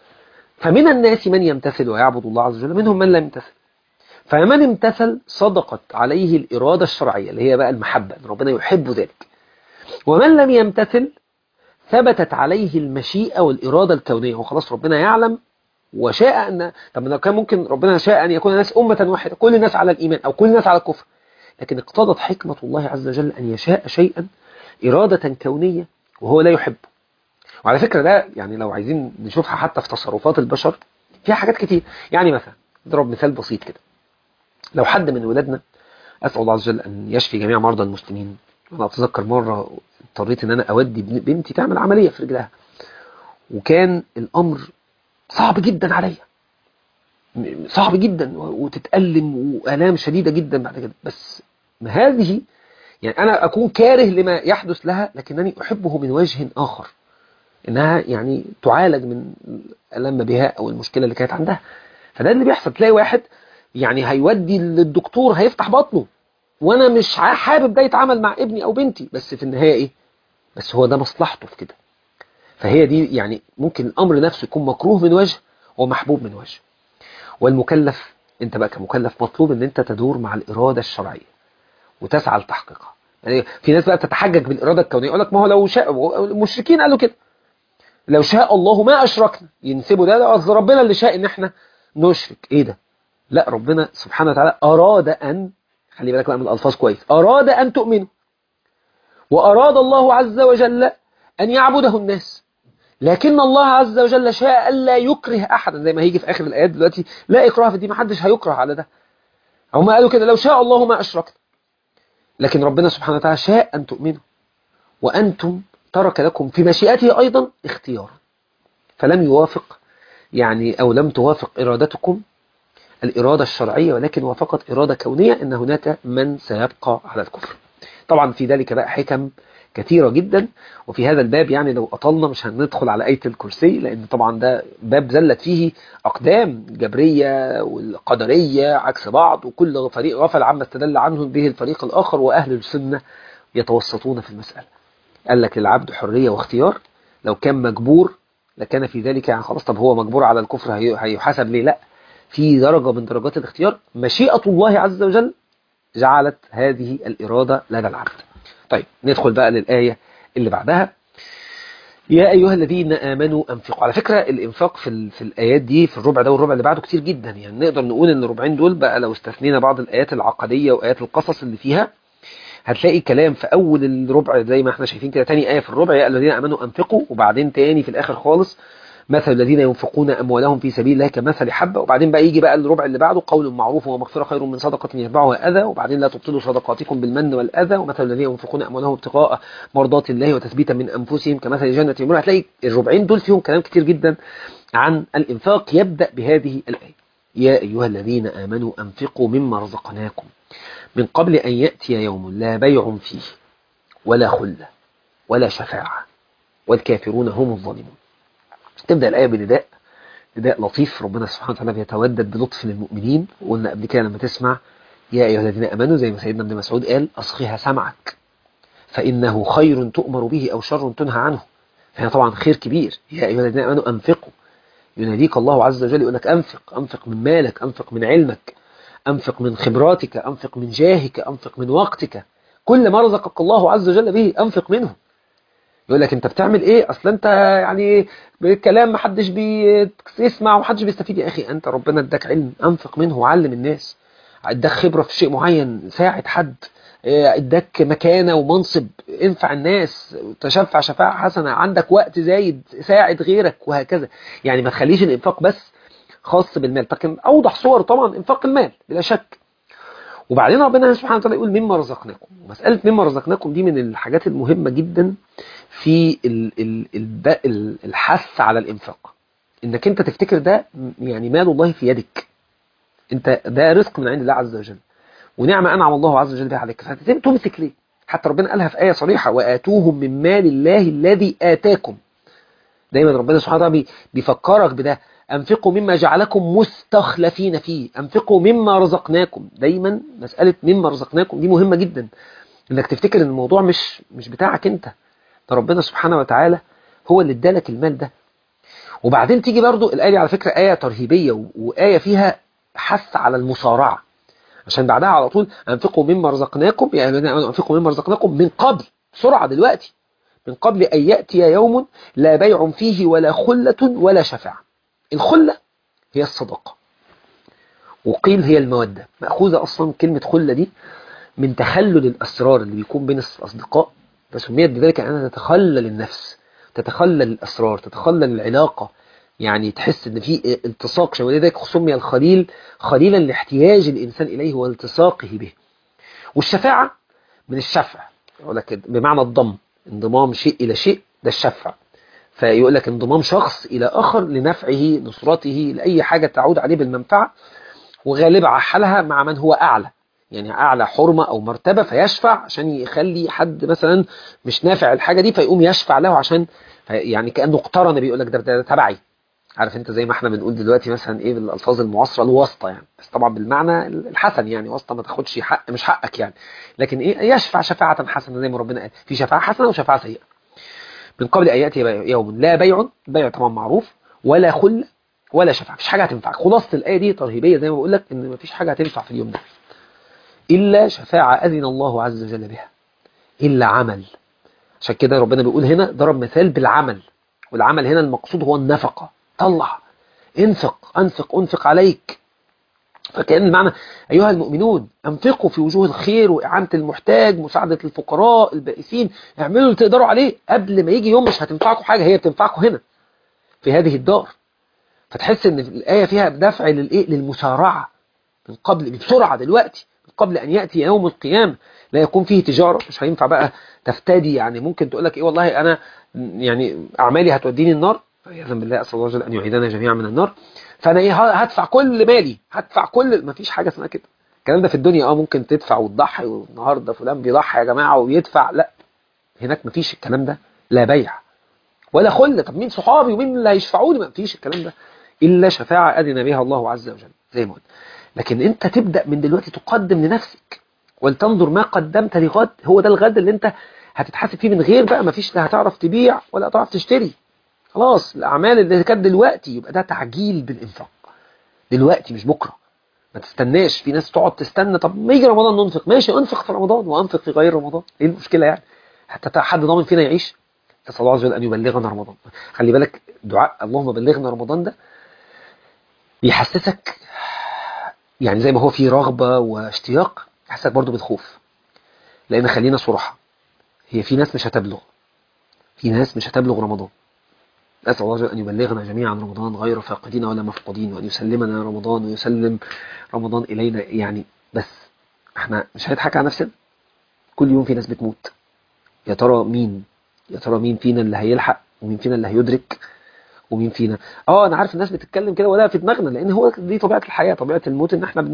فمن الناس من يمتثل ويعبد الله عز وجل، منهم من لا يمتثل. فمن امتثل صدقت عليه الإرادة الشرعية اللي هي بقى المحبة، ان ربنا يحب ذلك. ومن لم يمتثل ثبتت عليه المشيئة والإرادة الكونية. وخلاص ربنا يعلم وشاء أن، طب لو كان ممكن ربنا شاء أن يكون الناس أمة واحدة كل الناس على الإيمان أو كل الناس على الكفر، لكن اقتضت حكمة الله عز وجل أن يشاء شيئا إرادة كونية وهو لا يحب. وعلى فكرة ده يعني لو عايزين نشوفها حتى في تصرفات البشر فيها حاجات كتير. يعني مثلا نضرب مثال بسيط كده. لو حد من ولادنا، أسأل الله عز وجل أن يشفي جميع مرضى المسلمين. أنا أتذكر مرة اضطريت أن أنا أودي بنتي تعمل عملية في رجلها، وكان الأمر صعب جدا عليا، صعب جدا وتتألم وآلام شديدة جدا بعد كده. بس ما هذه يعني أنا أكون كاره لما يحدث لها، لكنني أحبه من وجه آخر، إنها يعني تعالج من الألم بها أو المشكلة اللي كانت عندها. فده اللي بيحصل. تلاقي واحد يعني هيودي للدكتور هيفتح بطنه، وأنا مش حابب ده يتعامل مع ابني أو بنتي، بس في النهاية إيه؟ بس هو ده مصلحته في كده. فهي دي يعني ممكن الأمر نفسه يكون مكروه من وجه ومحبوب من وجه. والمكلف، انت بقى كمكلف مطلوب ان انت تدور مع الإرادة الشرعية وتسعى لتحقيقها. يعني في ناس بقى تتحجج بالإرادة الكونية، يقول لك ما هو لو شاء، المشركين قالوا كده، لو شاء الله ما أشركنا، ينسبوا ده قصد ربنا اللي شاء ان احنا نشرك. ايه ده؟ لا، ربنا سبحانه وتعالى أراد أن، خلي بالك بقى من الألفاظ كويس، أراد أن تؤمنوا، وأراد الله عز وجل أن يعبده الناس، لكن الله عز وجل شاء ألا يكره أحدا، زي ما هيجي في آخر الآيات دلوقتي، لا إكراه في الدين، ما حدش هيكره على ده. هم قالوا كده لو شاء الله ما أشركنا، لكن ربنا سبحانه وتعالى شاء أن تؤمنوا وأنتم ترك لكم في مشيئته أيضا اختيارا، فلم يوافق يعني أو لم توافق إرادتكم الإرادة الشرعية، ولكن وفقط إرادة كونية أن هناك من سيبقى على الكفر. طبعا في ذلك بقى حكم كثيرة جدا، وفي هذا الباب يعني لو أطلنا مش هندخل على آية الكرسي، لأن طبعا ده باب زلت فيه أقدام الجبرية والقدرية عكس بعض، وكل فريق غفل عما استدل عنه به الفريق الآخر، وأهل السنة يتوسطون في المسألة. قال لك العبد حرية واختيار، لو كان مجبور لكان في ذلك يعني خلاص، طب هو مجبور على الكفر هيحاسب ليه؟ لا، في درجة من درجات الاختيار مشيئة الله عز وجل جعلت هذه الإرادة لدى العبد. طيب ندخل بقى للآية اللي بعدها، يا أيها الذين آمنوا أنفقوا. على فكرة الإنفاق في الآيات دي في الربع ده والربع اللي بعده كتير جدا، يعني نقدر نقول إن الربعين دول بقى لو استثنينا بعض الآيات العقدية وآيات القصص اللي فيها، هتلاقي كلام في أول الربع زي ما احنا شايفين كده، تاني آية في الربع يا الذين آمنوا أنفقوا، وبعدين تاني في الآخر خالص مثل الذين ينفقون أموالهم في سبيل الله كمثل حبة، وبعدين بقى يجي بقى الربع اللي بعده قول معروف ومغفرة خير من صدقة يتبعها أذى، وبعدين لا تبطلوا صدقاتكم بالمن والأذى، ومثل الذين ينفقون أموالهم ابتغاء مرضات الله وتثبيتا من أنفسهم كمثل جنة يمر. هتلاقي الربعين دول فيهم كلام كتير جدا عن الإنفاق، يبدأ بهذه الآية يا أيها الذين آمنوا أنفقوا مما رزقناكم من قبل أن يأتي يوم لا بيع فيه ولا خلة ولا شفاعة والكافرون هم الظالمون. تبدأ الآية بنداء، نداء لطيف، ربنا سبحانه وتعالى بيتودد بلطف للمؤمنين. وقلنا قبل كده لما تسمع يا أيها الذين آمنوا زي ما سيدنا ابن مسعود قال أصغها سمعك فإنه خير تؤمر به أو شر تنهى عنه. فهنا طبعا خير كبير، يا أيها الذين آمنوا أنفقوا، يناديك الله عز وجل يقول لك أنفق، أنفق من مالك، أنفق من علمك، أنفق من خبراتك، أنفق من جاهك، أنفق من وقتك، كل ما رزقك الله عز وجل به أنفق منه. يقول لك أنت بتعمل إيه؟ أصل أنت يعني بالكلام محدش بيسمع ومحدش بيستفيد. يا أخي أنت ربنا اداك علم، أنفق منه وعلم الناس. اداك خبرة في شيء معين، ساعد حد. اداك مكانة ومنصب، انفع الناس، تشفع شفاعة حسنة. عندك وقت زايد، ساعد غيرك، وهكذا. يعني ما تخليش الإنفاق بس خاص بالمال، لكن أوضح صور طبعا إنفاق المال بلا شك. وبعدين ربنا سبحانه وتعالى يقول مما رزقناكم. ومسألة مما رزقناكم دي من الحاجات المهمة جدا في الحث على الإنفاق، إنك أنت تفتكر ده يعني مال الله في يدك، أنت ده رزق من عند الله عز وجل، ونعمة أنعم الله عز وجل بها عليك، فتمسك ليه؟ حتى ربنا قالها في آية صريحة وآتوهم من مال الله الذي آتاكم. دايما ربنا سبحانه وتعالى بيفكرك بده، أنفقوا مما جعلكم مستخلفين فيه، أنفقوا مما رزقناكم. دايما مسألة مما رزقناكم دي مهمة جدا، إنك تفتكر إن الموضوع مش بتاعك أنت، ده ربنا سبحانه وتعالى هو اللي ادالك المال ده. وبعدين تيجي برضو الآية دي على فكرة آية ترهيبية، وآية فيها حث على المصارعة، عشان بعدها على طول أنفقوا مما رزقناكم، يعني أنفقوا مما رزقناكم من قبل، بسرعة دلوقتي، من قبل أن يأتي يوم لا بيع فيه ولا خلة ولا شفاعة. الخلة هي الصداقة، وقيل هي المودة، مأخوذة أصلا كلمة خلة دي من تخلل الأسرار اللي بيكون بين الأصدقاء، فسميت بذلك أنها تتخلل النفس، تتخلل الأسرار، تتخلل العلاقة، يعني تحس ان في التصاق شوية. ولذلك سمي الخليل خليلا لاحتياج الإنسان إليه والتصاقه به. والشفاعة من الشفع، يقول لك بمعنى الضم، انضمام شيء إلى شيء، ده الشفع. فيقول لك انضمام شخص إلى آخر لنفعه، نصرته، لأي حاجة تعود عليه بالمنفعة، وغالبا حالها مع من هو أعلى، يعني أعلى حرمة أو مرتبة، فيشفع عشان يخلي حد مثلا مش نافع الحاجة دي فيقوم يشفع له، عشان يعني كأنه اقترن، بيقول لك ده تبعي. عارف انت زي ما احنا بنقول دلوقتي مثلا ايه بالالفاظ المعاصره الواسطه، يعني بس طبعا بالمعنى الحسن، يعني واسطه ما تاخدش حق مش حقك يعني، لكن ايه يشفع شفاعه حسنه زي ما ربنا قال، في شفاعه حسنه وشفاعه سيئه. من قبل ان ياتي يوم لا بيع، بيع طبعا معروف، ولا خل ولا شفاعه، مفيش حاجه هتنفعك. خلاصه الايه دي ترهيبيه زي ما بقول لك، ان مفيش حاجه هتنفع في اليوم ده الا شفاعه اذن الله عز وجل بها، الا عمل. عشان كده ربنا بيقول هنا ضرب مثال بالعمل، والعمل هنا المقصود هو النفقه. طلع، انفق انفق انفق عليك. فكأن المعنى أيها المؤمنون أنفقوا في وجوه الخير وإعانة المحتاج، مساعدة الفقراء البائسين، اعملوا اللي تقدروا عليه قبل ما يجي يوم مش هتنفعكم حاجة، هي بتنفعكم هنا في هذه الدار. فتحس ان الآية فيها دفع للمسارعة، من قبل، بسرعة دلوقتي، من قبل أن يأتي يوم القيامة لا يكون فيه تجارة، مش هينفع بقى تفتدي. يعني ممكن تقول لك إيه والله أنا يعني أعمالي هتوديني النار، عياذا بالله، أسأل الله جل أن يعيذنا جميعا من النار. فانا ايه هدفع كل مالي، هدفع كل، مفيش حاجه اسمها كده. الكلام ده في الدنيا ممكن تدفع وتضحي، والنهارده فلان بيضحي يا جماعه ويدفع، لا هناك مفيش الكلام ده، لا بيع ولا خل. طب مين صحابي ومين اللي هيشفعوا لي؟ مفيش الكلام ده الا شفاعه اذن بها الله عز وجل زي ما قلنا. لكن انت تبدا من دلوقتي تقدم لنفسك، ولتنظر ما قدمت لغد. هو ده الغد اللي انت هتتحاسب فيه، من غير بقى مفيش، لا هتعرف تبيع ولا هتعرف تشتري. خلاص الاعمال اللي كانت دلوقتي يبقى ده تعجيل بالانفاق دلوقتي مش بكره. ما تستناش، في ناس تقعد تستنى طب ما يجي رمضان ننفق، ماشي انفق في رمضان وانفق في غير رمضان، ايه المشكله يعني؟ حتى حد ضامن فينا يعيش؟ نسال الله عز وجل ان يبلغنا رمضان. خلي بالك دعاء اللهم بلغنا رمضان ده بيحسسك، يعني زي ما هو فيه رغبه واشتياق، يحسسك برضو بالخوف. لان خلينا صراحه، هي في ناس مش هتبلغ، في ناس مش هتبلغ رمضان. أسأل الله عز وجل أن يبلغنا جميعا رمضان غير فاقدين ولا مفقودين، وأن يسلمنا رمضان ويسلم رمضان إلينا يعني. بس احنا مش هنضحك على نفسنا، كل يوم في ناس بتموت. يا ترى مين، يا ترى مين فينا اللي هيلحق، ومين فينا اللي هيدرك، ومين فينا. انا عارف الناس بتتكلم كده ولا في دماغنا، لان هو دي طبيعة الحياة، طبيعة الموت ان احنا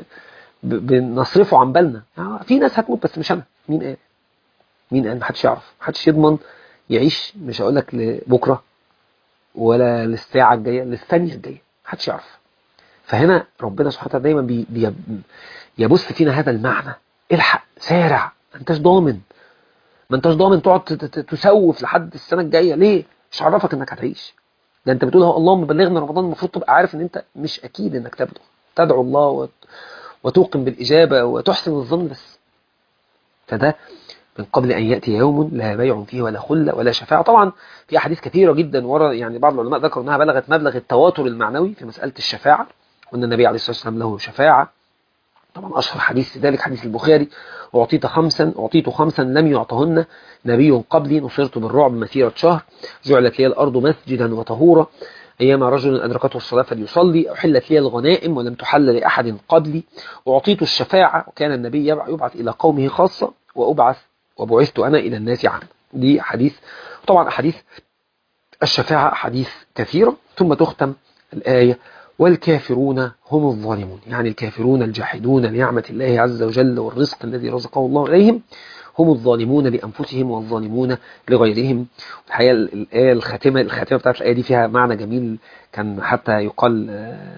بنصرفه عن بالنا. في ناس هتموت بس مش انا. مين قال؟ مين قال؟ محدش يعرف، محدش يضمن يعيش، مش هقول لك لبكره ولا للساعة الجاية، للثانية الجاية، محدش يعرف. فهنا ربنا سبحانه وتعالى دايما يبث فينا هذا المعنى، الحق سارع، ما انتش ضامن، ما انتش ضامن تقعد تسوف لحد السنة الجاية ليه؟ مش عرفك انك هتعيش. ده انت بتقول اللهم بلغنا رمضان، المفروض تبقى عارف ان انت مش اكيد انك تبلغ، تدعو الله وتوقن بالإجابة وتحسن الظن بس. فده من قبل أن يأتي يوم لا بيع فيه ولا خلة ولا شفاعة. طبعا في أحاديث كثيرة جدا ورا، يعني بعض العلماء ذكروا أنها بلغت مبلغ التواتر المعنوي في مسألة الشفاعة، وأن النبي عليه الصلاة والسلام له شفاعة. طبعا أشهر حديث في ذلك حديث البخاري: أعطيت خمسا لم يعطهن نبي قبلي، نصرت بالرعب مسيرة شهر، جعلت لي الأرض مسجدا وطهورا، أيما رجل أدركته الصلاة فليصلي، أحلت لي الغنائم ولم تحل لأحد قبلي، أعطيت الشفاعة وكان النبي يبعث إلى قومه خاصة، وبعثت أنا إلى الناس عامة. دي حديث. طبعا أحاديث الشفاعة أحاديث كثيرة. ثم تختم الآية: والكافرون هم الظالمون، يعني الكافرون الجاحدون لنعمة الله عز وجل والرزق الذي رزقه الله إليهم، هم الظالمون لأنفسهم والظالمون لغيرهم. الحقيقة الآية الخاتمة بتاعت الآية دي فيها معنى جميل، كان حتى يقال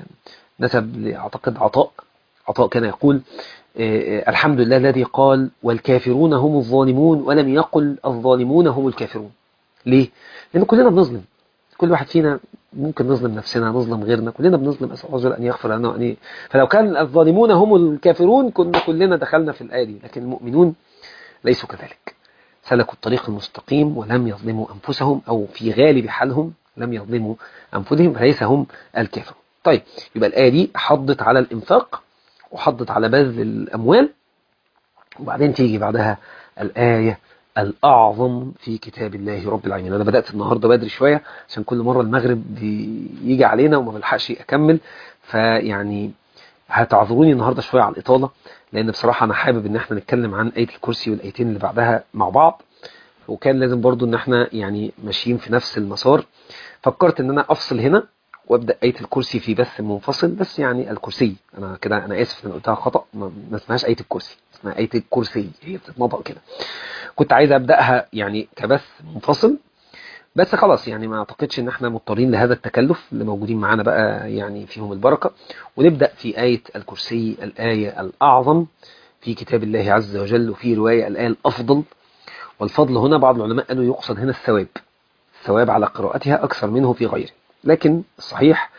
نسب لأعتقد عطاء كان يقول: الحمد لله الذي قال والكافرون هم الظالمون ولم يقل الظالمون هم الكافرون. ليه؟ لأن كلنا بنظلم، كل واحد فينا ممكن نظلم نفسنا، نظلم غيرنا، كلنا بنظلم. أسأل الله أن يغفر لنا وأن فلو كان الظالمون هم الكافرون كنا كلنا دخلنا في الآية دي. لكن المؤمنون ليسوا كذلك، سلكوا الطريق المستقيم ولم يظلموا أنفسهم، أو في غالب حالهم لم يظلموا أنفسهم، فليس هم الكافرون. طيب، يبقى الآية دي حضت على الإنفاق وحضت على بذل الأموال، وبعدين تيجي بعدها الآية الأعظم في كتاب الله رب العالمين. أنا بدأت النهاردة بدري شوية عشان كل مرة المغرب بيجي علينا وما بلحقش أكمل، فيعني هتعذروني النهاردة شوية على الإطالة، لأن بصراحة أنا حابب إن احنا نتكلم عن آية الكرسي والآيتين اللي بعدها مع بعض، وكان لازم برضو إن احنا يعني ماشيين في نفس المسار. فكرت إن أنا أفصل هنا وابدا آية الكرسي في بث منفصل، بس يعني الكرسي انا كده، انا اسف ان قلتها خطأ، ما اسمهاش آية الكرسي، اسمها آية الكرسي، هي بتتنطق كده. كنت عايز ابداها يعني كبث منفصل، بس خلاص يعني ما اعتقدش ان احنا مضطرين لهذا التكلف. اللي موجودين معانا بقى يعني فيهم البركة، ونبدا في آية الكرسي، الآية الأعظم في كتاب الله عز وجل، وفي رواية الآية الأفضل. والفضل هنا بعض العلماء قالوا يقصد هنا الثواب، الثواب على قراءتها أكثر منه في غيره، لكن الصحيح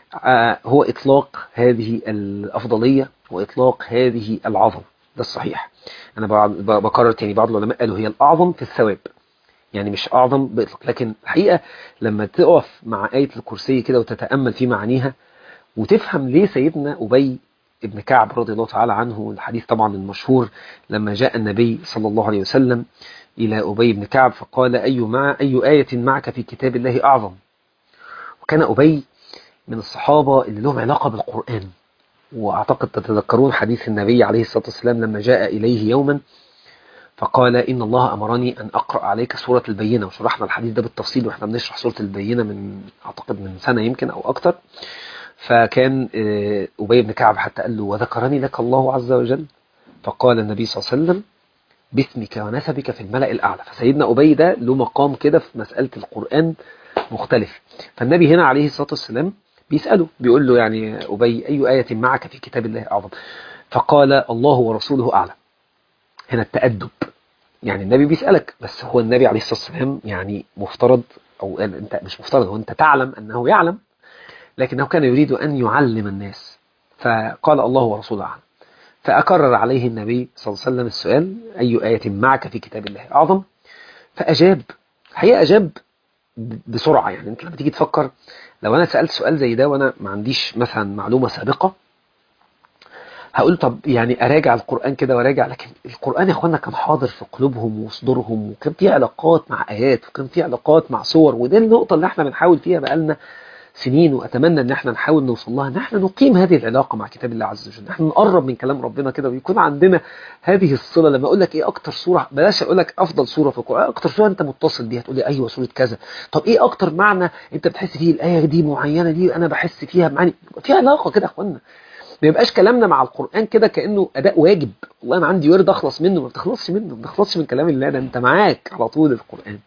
هو إطلاق هذه الأفضلية وإطلاق هذه العظم، ده الصحيح. أنا بكرر تاني، بعض العلماء قالوا هي الأعظم في الثواب، يعني مش أعظم بإطلاق. لكن الحقيقة لما تقف مع آية الكرسي كده وتتأمل في معانيها، وتفهم ليه سيدنا أبي ابن كعب رضي الله تعالى عنه، الحديث طبعا المشهور لما جاء النبي صلى الله عليه وسلم إلى أبي بن كعب فقال: أي آية معك في كتاب الله أعظم؟ وكان أبي من الصحابة اللي لهم علاقة بالقرآن، وأعتقد تتذكرون حديث النبي عليه الصلاة والسلام لما جاء إليه يوما فقال: إن الله أمرني أن أقرأ عليك سورة البينة. وشرحنا الحديث ده بالتفصيل وإحنا بنشرح سورة البينة من أعتقد من سنة يمكن أو أكتر. فكان أبي بن كعب حتى قال له وذكرني لك الله عز وجل، فقال النبي صلى الله عليه وسلم باسمك ونسبك في الملأ الأعلى. فسيدنا أبي ده له مقام كده في مسألة القرآن مختلف. فالنبي هنا عليه الصلاة والسلام بيسأله، بيقول له يعني أبي أي آية معك في كتاب الله أعظم؟ فقال الله ورسوله أعلم. هنا التأدب، يعني النبي بيسألك، بس هو النبي عليه الصلاة والسلام يعني مفترض، أو أنت مش مفترض، هو أنت تعلم أنه يعلم، لكنه كان يريد أن يعلم الناس، فقال الله ورسوله أعلم. فأكرر عليه النبي صلى الله عليه وسلم السؤال أي آية معك في كتاب الله أعظم؟ فأجاب. الحقيقة أجاب بسرعة. يعني أنت لما تيجي تفكر، لو أنا سألت سؤال زي ده وأنا ما عنديش مثلا معلومة سابقة، هقول طب يعني أراجع القرآن كده وراجع، لكن القرآن يا أخوانا كان حاضر في قلوبهم وصدورهم، وكان فيه علاقات مع آيات، وكان فيه علاقات مع صور. ودي النقطة اللي احنا بنحاول فيها بقالنا سنين، وأتمنى أن احنا نحاول نوصل لها، أن احنا نقيم هذه العلاقة مع كتاب الله عز وجل، احنا نقرب من كلام ربنا كده، ويكون عندنا هذه الصلة. لما أقول لك إيه أكتر سورة، بلاش أقول لك أفضل سورة في القرآن، أكتر سورة أنت متصل بيها، تقول لي أيوة سورة كذا. طب إيه أكتر معنى أنت بتحس فيه الآية دي معينة، دي أنا بحس فيها معاني، في علاقة كده يا أخوانا. ما يبقاش كلامنا مع القرآن كده كأنه أداء واجب، والله أنا عندي ورد أخلص منه، ما بتخلصش منه، ما بتخلصش من كلام الله، ده أنت معاك على طول القرآن.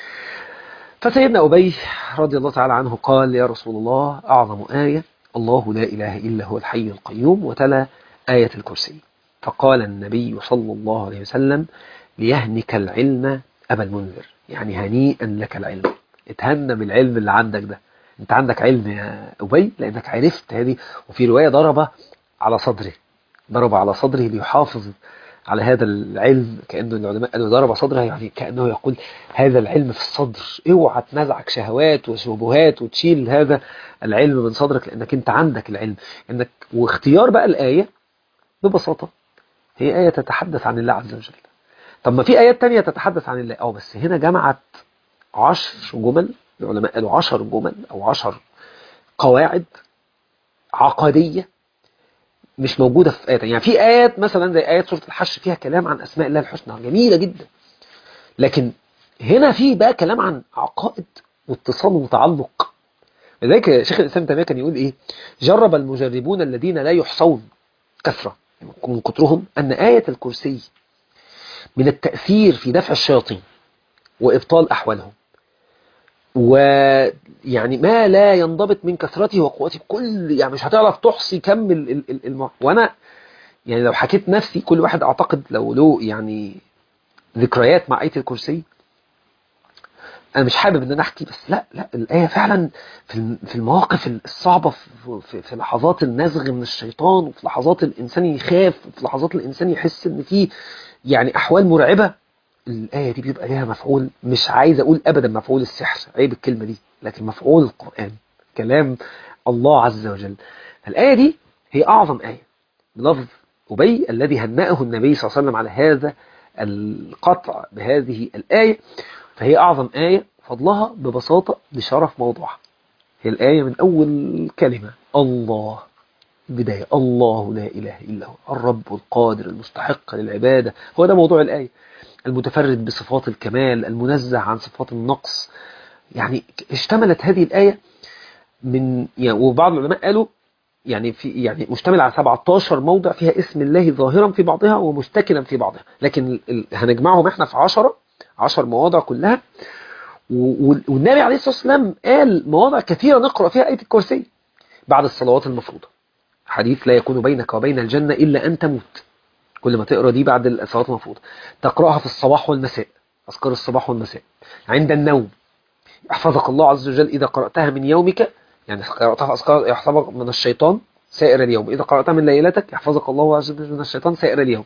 فسيدنا أبي رضي الله تعالى عنه قال يا رسول الله أعظم آية الله لا إله إلا هو الحي القيوم، وتلا آية الكرسي. فقال النبي صلى الله عليه وسلم ليهنك العلم أبا المنذر، يعني هنيئا لك العلم، اتهنى بالعلم اللي عندك ده، انت عندك علم يا أبي لأنك عرفت هذه. وفي رواية ضرب على صدره، ضرب على صدره ليحافظ على هذا العلم، كأنه العلماء قالوا ضرب صدره، يعني كأنه يقول هذا العلم في الصدر، اوعى تنزعك شهوات وشبهات وتشيل هذا العلم من صدرك، لأنك انت عندك العلم. انك واختيار بقى الآية ببساطة هي آية تتحدث عن الله عز وجل. طب ما في آيات تانية تتحدث عن الله، بس هنا جمعت 10 جمل، العلماء قالوا 10 جمل أو 10 قواعد عقدية مش موجودة في آيات. يعني في آيات مثلا زي آيات سورة الحشر فيها كلام عن أسماء الله الحسنى جميلة جدا، لكن هنا في بقى كلام عن عقائد واتصال وتعلق. لذلك شيخ الإسلام تيمية كان يقول إيه؟ جرب المجربون الذين لا يحصون كثرة من كترهم أن آية الكرسي من التأثير في دفع الشياطين وإبطال أحوالهم، ويعني ما لا ينضبط من كثرته وقوته، كل يعني مش هتعرف تحصي كم وأنا يعني لو حكيت نفسي، كل واحد أعتقد لو له يعني ذكريات مع آية الكرسي، أنا مش حابب إن أنا أحكي، بس لا الآية فعلا في المواقف الصعبة، في لحظات النزغ من الشيطان، وفي لحظات الإنسان يخاف، وفي لحظات الإنسان يحس إن في يعني أحوال مرعبة، الآية دي بيبقى ليها مفعول. مش عايز أقول أبدا مفعول السحر، عيب الكلمة دي، لكن مفعول القرآن، كلام الله عز وجل. الآية دي هي أعظم آية بلفظ أبي الذي هنأه النبي صلى الله عليه وسلم على هذا القطع بهذه الآية. فهي أعظم آية، فضلها ببساطة بشرف موضوعها. هي الآية من أول كلمة الله، بداية الله لا إله إلا هو الرب القادر المستحق للعبادة، هو ده موضوع الآية. المتفرد بصفات الكمال، المنزه عن صفات النقص. يعني اشتملت هذه الآية من يعني، وبعض العلماء قالوا يعني يعني مشتمل على 17 موضع فيها اسم الله ظاهرا في بعضها ومستكنا في بعضها، لكن هنجمعهم احنا في 10 مواضع كلها. والنبي عليه الصلاة والسلام قال مواضع كثيرة نقرأ فيها آية الكرسي بعد الصلوات المفروضة. حديث لا يكون بينك وبين الجنة إلا أن تموت، كل ما تقرأ دي بعد الصلوات المفروضة، تقرأها في الصباح والمساء، أذكار الصباح والمساء، عند النوم يحفظك الله عز وجل إذا قرأتها من يومك، يعني قرأتها في أذكار يحفظك من الشيطان سائر اليوم، إذا قرأتها من ليلتك يحفظك الله عز وجل من الشيطان سائر اليوم.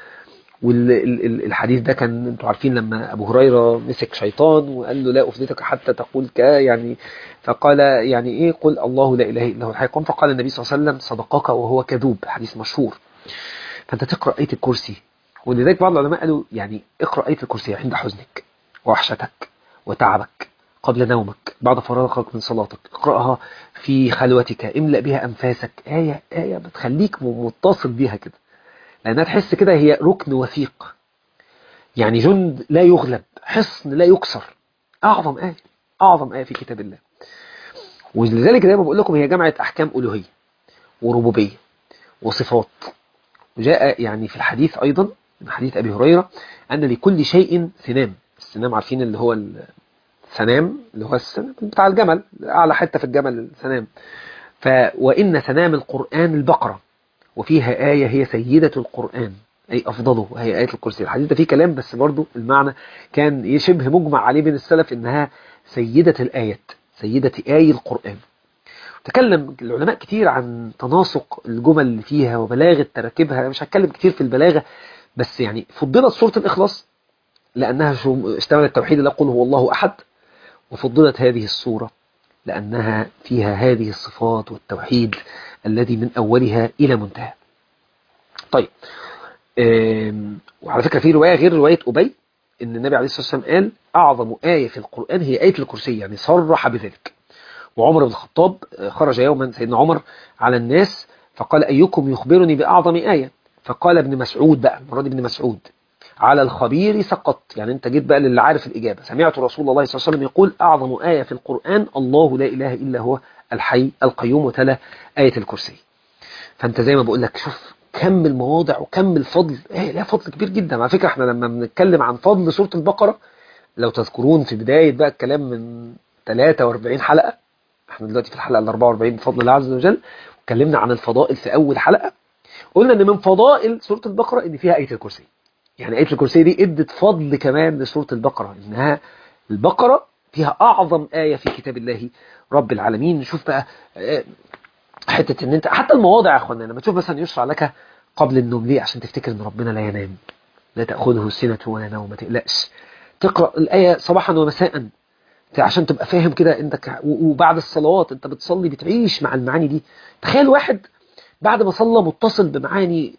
والحديث ده كان انتوا عارفين لما أبو هريرة مسك شيطان وقال له لا أفدتك حتى تقول يعني، فقال يعني إيه؟ قل الله لا إله إلا هو الحي القيوم. فقال النبي صلى الله عليه وسلم صدقك وهو كذوب، حديث مشهور. فأنت تقرأ آية الكرسي، ولذلك بعض العلماء قالوا يعني اقرأ آية الكرسي عند حزنك ووحشتك وتعبك، قبل نومك، بعد فراغك من صلاتك، اقرأها في خلوتك، املأ بها أنفاسك. آية بتخليك متصل بيها كده، لأنها تحس كده هي ركن وثيق، يعني جند لا يغلب، حصن لا يكسر. أعظم آية في كتاب الله. ولذلك دايما بقول لكم هي جمعة أحكام ألوهية وربوبية وصفات. وجاء يعني في الحديث أيضا من حديث أبي هريرة أن لكل شيء سنام. السنام عارفين اللي هو السنام، اللي هو السنام بتاع الجمل، أعلى حتة في الجمل السنام. وإن سنام القرآن البقرة وفيها آية هي سيدة القرآن أي أفضله، وهي آية الكرسي. الحديث ده فيه كلام بس برضو المعنى كان يشبه مجمع عليه بين السلف إنها سيدة الآيات، سيدة آي القرآن. تكلم العلماء كتير عن تناسق الجمل اللي فيها وبلاغة تراكيبها. مش هتكلم كتير في البلاغة، بس يعني فضلت سورة الإخلاص لأنها اشتملت التوحيد لا قل هو الله أحد، وفضلت هذه السورة لأنها فيها هذه الصفات والتوحيد الذي من أولها إلى منتهى. طيب، وعلى فكرة في رواية غير رواية أبي إن النبي عليه الصلاة والسلام قال أعظم آية في القرآن هي آية الكرسي، يعني صرح بذلك. وعمر بن الخطاب خرج يوما سيدنا عمر على الناس فقال أيكم يخبرني بأعظم آية؟ فقال ابن مسعود، بقى المرة دي ابن مسعود، على الخبير سقط. يعني انت جيت بقى للي عارف الإجابة. سمعت رسول الله صلى الله عليه وسلم يقول أعظم آية في القرآن الله لا إله إلا هو الحي القيوم، وتلا آية الكرسي. فانت زي ما بقول لك شوف كم المواضع وكم الفضل، لا فضل كبير جدا. على فكرة احنا لما بنتكلم عن فضل سورة البقرة، لو تذكرون في بداية بقى الكلام من 43 حلقة، احنا دلوقتي في الحلقة ال 44 بفضل الله عز وجل، واتكلمنا عن الفضائل في أول حلقة. قلنا ان من فضائل سورة البقرة ان فيها آية الكرسي. يعني آية الكرسي دي ادت فضل كمان لسورة البقرة، انها البقرة فيها أعظم آية في كتاب الله رب العالمين. نشوف بقى حتة ان انت حتى المواضع يا اخوانا لما تشوف مثلا يشرع لك قبل النوم، ليه؟ عشان تفتكر ان ربنا لا ينام، لا تأخذه سنة ولا نوم، ما تقلقش. تقرأ الآية صباحا ومساء عشان تبقى فاهم كده انت، وبعد الصلوات انت بتصلي بتعيش مع المعاني دي. تخيل واحد بعد ما صلى متصل بمعاني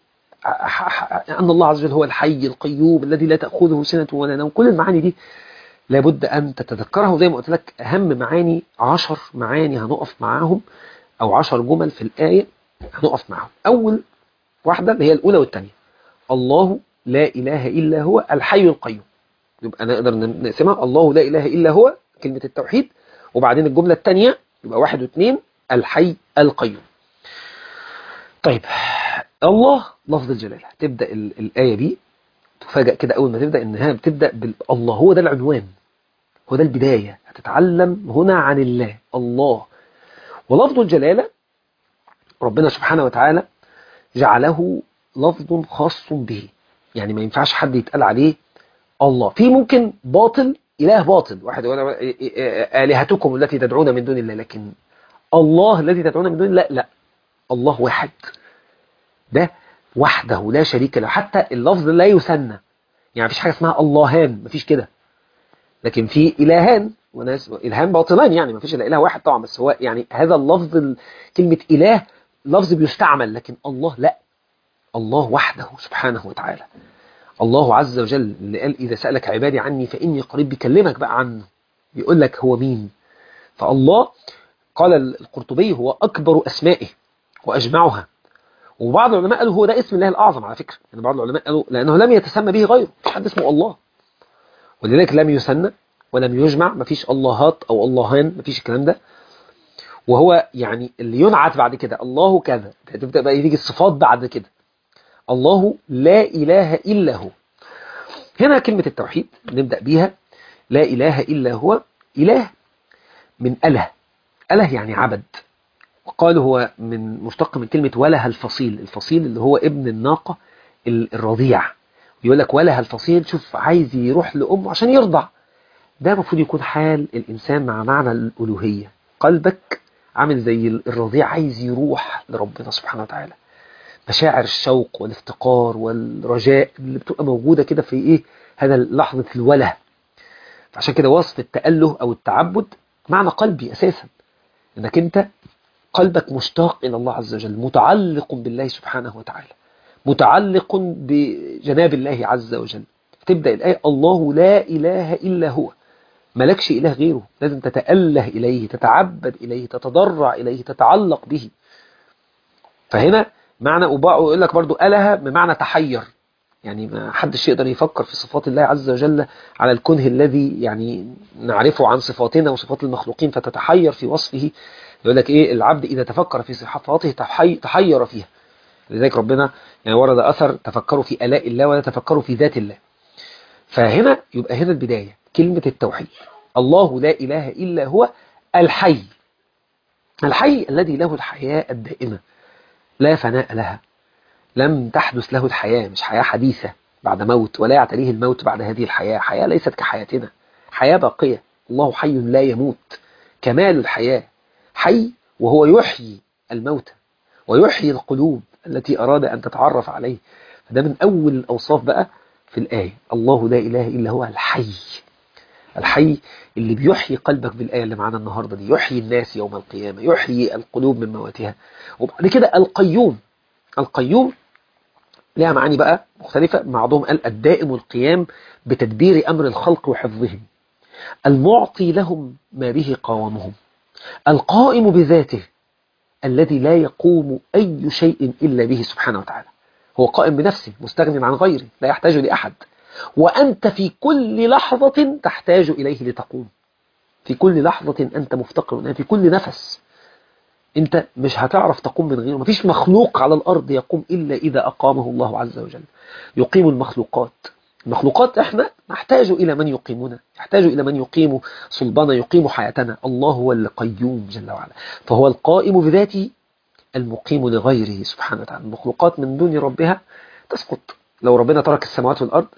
أن الله عز وجل هو الحي القيوم الذي لا تأخذه سنة ولا نوم. كل المعاني دي لابد أن تتذكرها. وزي ما قلت لك أهم معاني 10 معاني هنقف معاهم، أو 10 جمل في الآية هنقف معاهم. أول واحدة اللي هي الأولى والثانية، الله لا إله إلا هو الحي القيوم. يبقى نقدر نقسمها الله لا إله إلا هو كلمة التوحيد، وبعدين الجملة الثانية يبقى 1 و2 الحي القيوم. طيب، الله لفظ الجلالة. تبدأ الآية دي تفاجأ كده أول ما تبدأ إنها بتبدأ بالله، هو ده العنوان، هو ده البداية. هتتعلم هنا عن الله، الله. ولفظ الجلالة ربنا سبحانه وتعالى جعله لفظ خاص به، يعني ما ينفعش حد يتقال عليه الله. في ممكن باطل، إله باطل، واحد يقول آلهتكم التي تدعون من دون الله، لكن الله الذي تدعون من دون الله لا، الله واحد، ده وحده لا شريك له. حتى اللفظ لا يثنى، يعني مفيش حاجة اسمها اللهان، مفيش كده. لكن في إلهان وناس إلهان باطلان، يعني مفيش إلا إله واحد طبعا، بس هو يعني هذا اللفظ كلمة إله لفظ بيستعمل، لكن الله لا، الله وحده سبحانه وتعالى. الله عز وجل اللي قال إذا سألك عبادي عني فإني قريب، بيكلمك بقى عنه، بيقول لك هو مين. فالله قال القرطبي هو أكبر أسمائه وأجمعها. وبعض العلماء قالوا هو ده اسم الله الأعظم على فكرة، يعني بعض العلماء قالوا لأنه لم يتسمى به غيره، مفيش حد اسمه الله، ولذلك لم يسنى ولم يجمع، مفيش اللهات أو اللهان، مفيش الكلام ده. وهو يعني اللي ينعت بعد كده الله كذا، تبدأ بقى يجي الصفات بعد كده. الله لا إله إلا هو. هنا كلمة التوحيد نبدأ بيها، لا إله إلا هو. إله من أله، أله يعني عبد. وقالوا هو من مشتق من كلمة وله الفصيل، الفصيل اللي هو ابن الناقة الرضيع. يقول لك وله الفصيل، شوف عايز يروح لأمه عشان يرضع. ده المفروض يكون حال الإنسان مع معنى الألوهية. قلبك عامل زي الرضيع عايز يروح لربنا سبحانه وتعالى. مشاعر الشوق والافتقار والرجاء اللي بتبقى موجودة كده في إيه هذا لحظة الوله. فعشان كده وصف التأله أو التعبد معنى قلبي أساسا، إنك أنت قلبك مشتاق إلى الله عز وجل، متعلق بالله سبحانه وتعالى، متعلق بجناب الله عز وجل. تبدأ الآية الله لا إله إلا هو، ملكش إله غيره، لازم تتأله إليه، تتعبد إليه، تتضرع إليه، تتعلق به. فهنا معنى يقول لك برضو أله بمعنى تحير، يعني ما حدش يقدر يفكر في صفات الله عز وجل على الكنه الذي يعني نعرفه عن صفاتنا وصفات المخلوقين فتتحير في وصفه. يقول لك ايه، العبد اذا تفكر في صفاته تحير فيها. لذلك ربنا يعني ورد اثر تفكروا في الاء الله ولا تفكروا في ذات الله. فهنا يبقى هنا البداية كلمة التوحيد. الله لا اله الا هو الحي، الحي الذي له الحياة الدائمة لا فناء لها، لم تحدث له الحياة، مش حياة حديثة بعد موت، ولا يعتريه الموت بعد هذه الحياة، حياة ليست كحياتنا، حياة باقية. الله حي لا يموت، كمال الحياة، حي وهو يحيي الموتى ويحيي القلوب التي أراد أن تتعرف عليه. فده من أول الأوصاف بقى في الآية، الله لا إله إلا هو الحي، الحي اللي بيحيي قلبك بالآية اللي معانا النهاردة دي، يحيي الناس يوم القيامة، يحيي القلوب من موتها. وبعد كده القيوم، القيوم لها معاني بقى مختلفة، بعضهم قال الدائم القيام بتدبير أمر الخلق وحفظهم، المعطي لهم ما به قاومهم، القائم بذاته الذي لا يقوم أي شيء إلا به سبحانه وتعالى، هو قائم بنفسه مستغن عن غيره لا يحتاج لأحد، وأنت في كل لحظة تحتاج إليه لتقوم، في كل لحظة أنت مفتقر، في كل نفس انت مش هتعرف تقوم من غيره. مفيش مخلوق على الارض يقوم الا اذا اقامه الله عز وجل. يقيم المخلوقات، المخلوقات احنا نحتاج الى من يقيمنا، نحتاج الى من يقيم صلبنا، يقيم حياتنا. الله هو القيوم جل وعلا، فهو القائم بذاته المقيم لغيره سبحانه وتعالى. المخلوقات من دون ربها تسقط، لو ربنا ترك السماوات والارض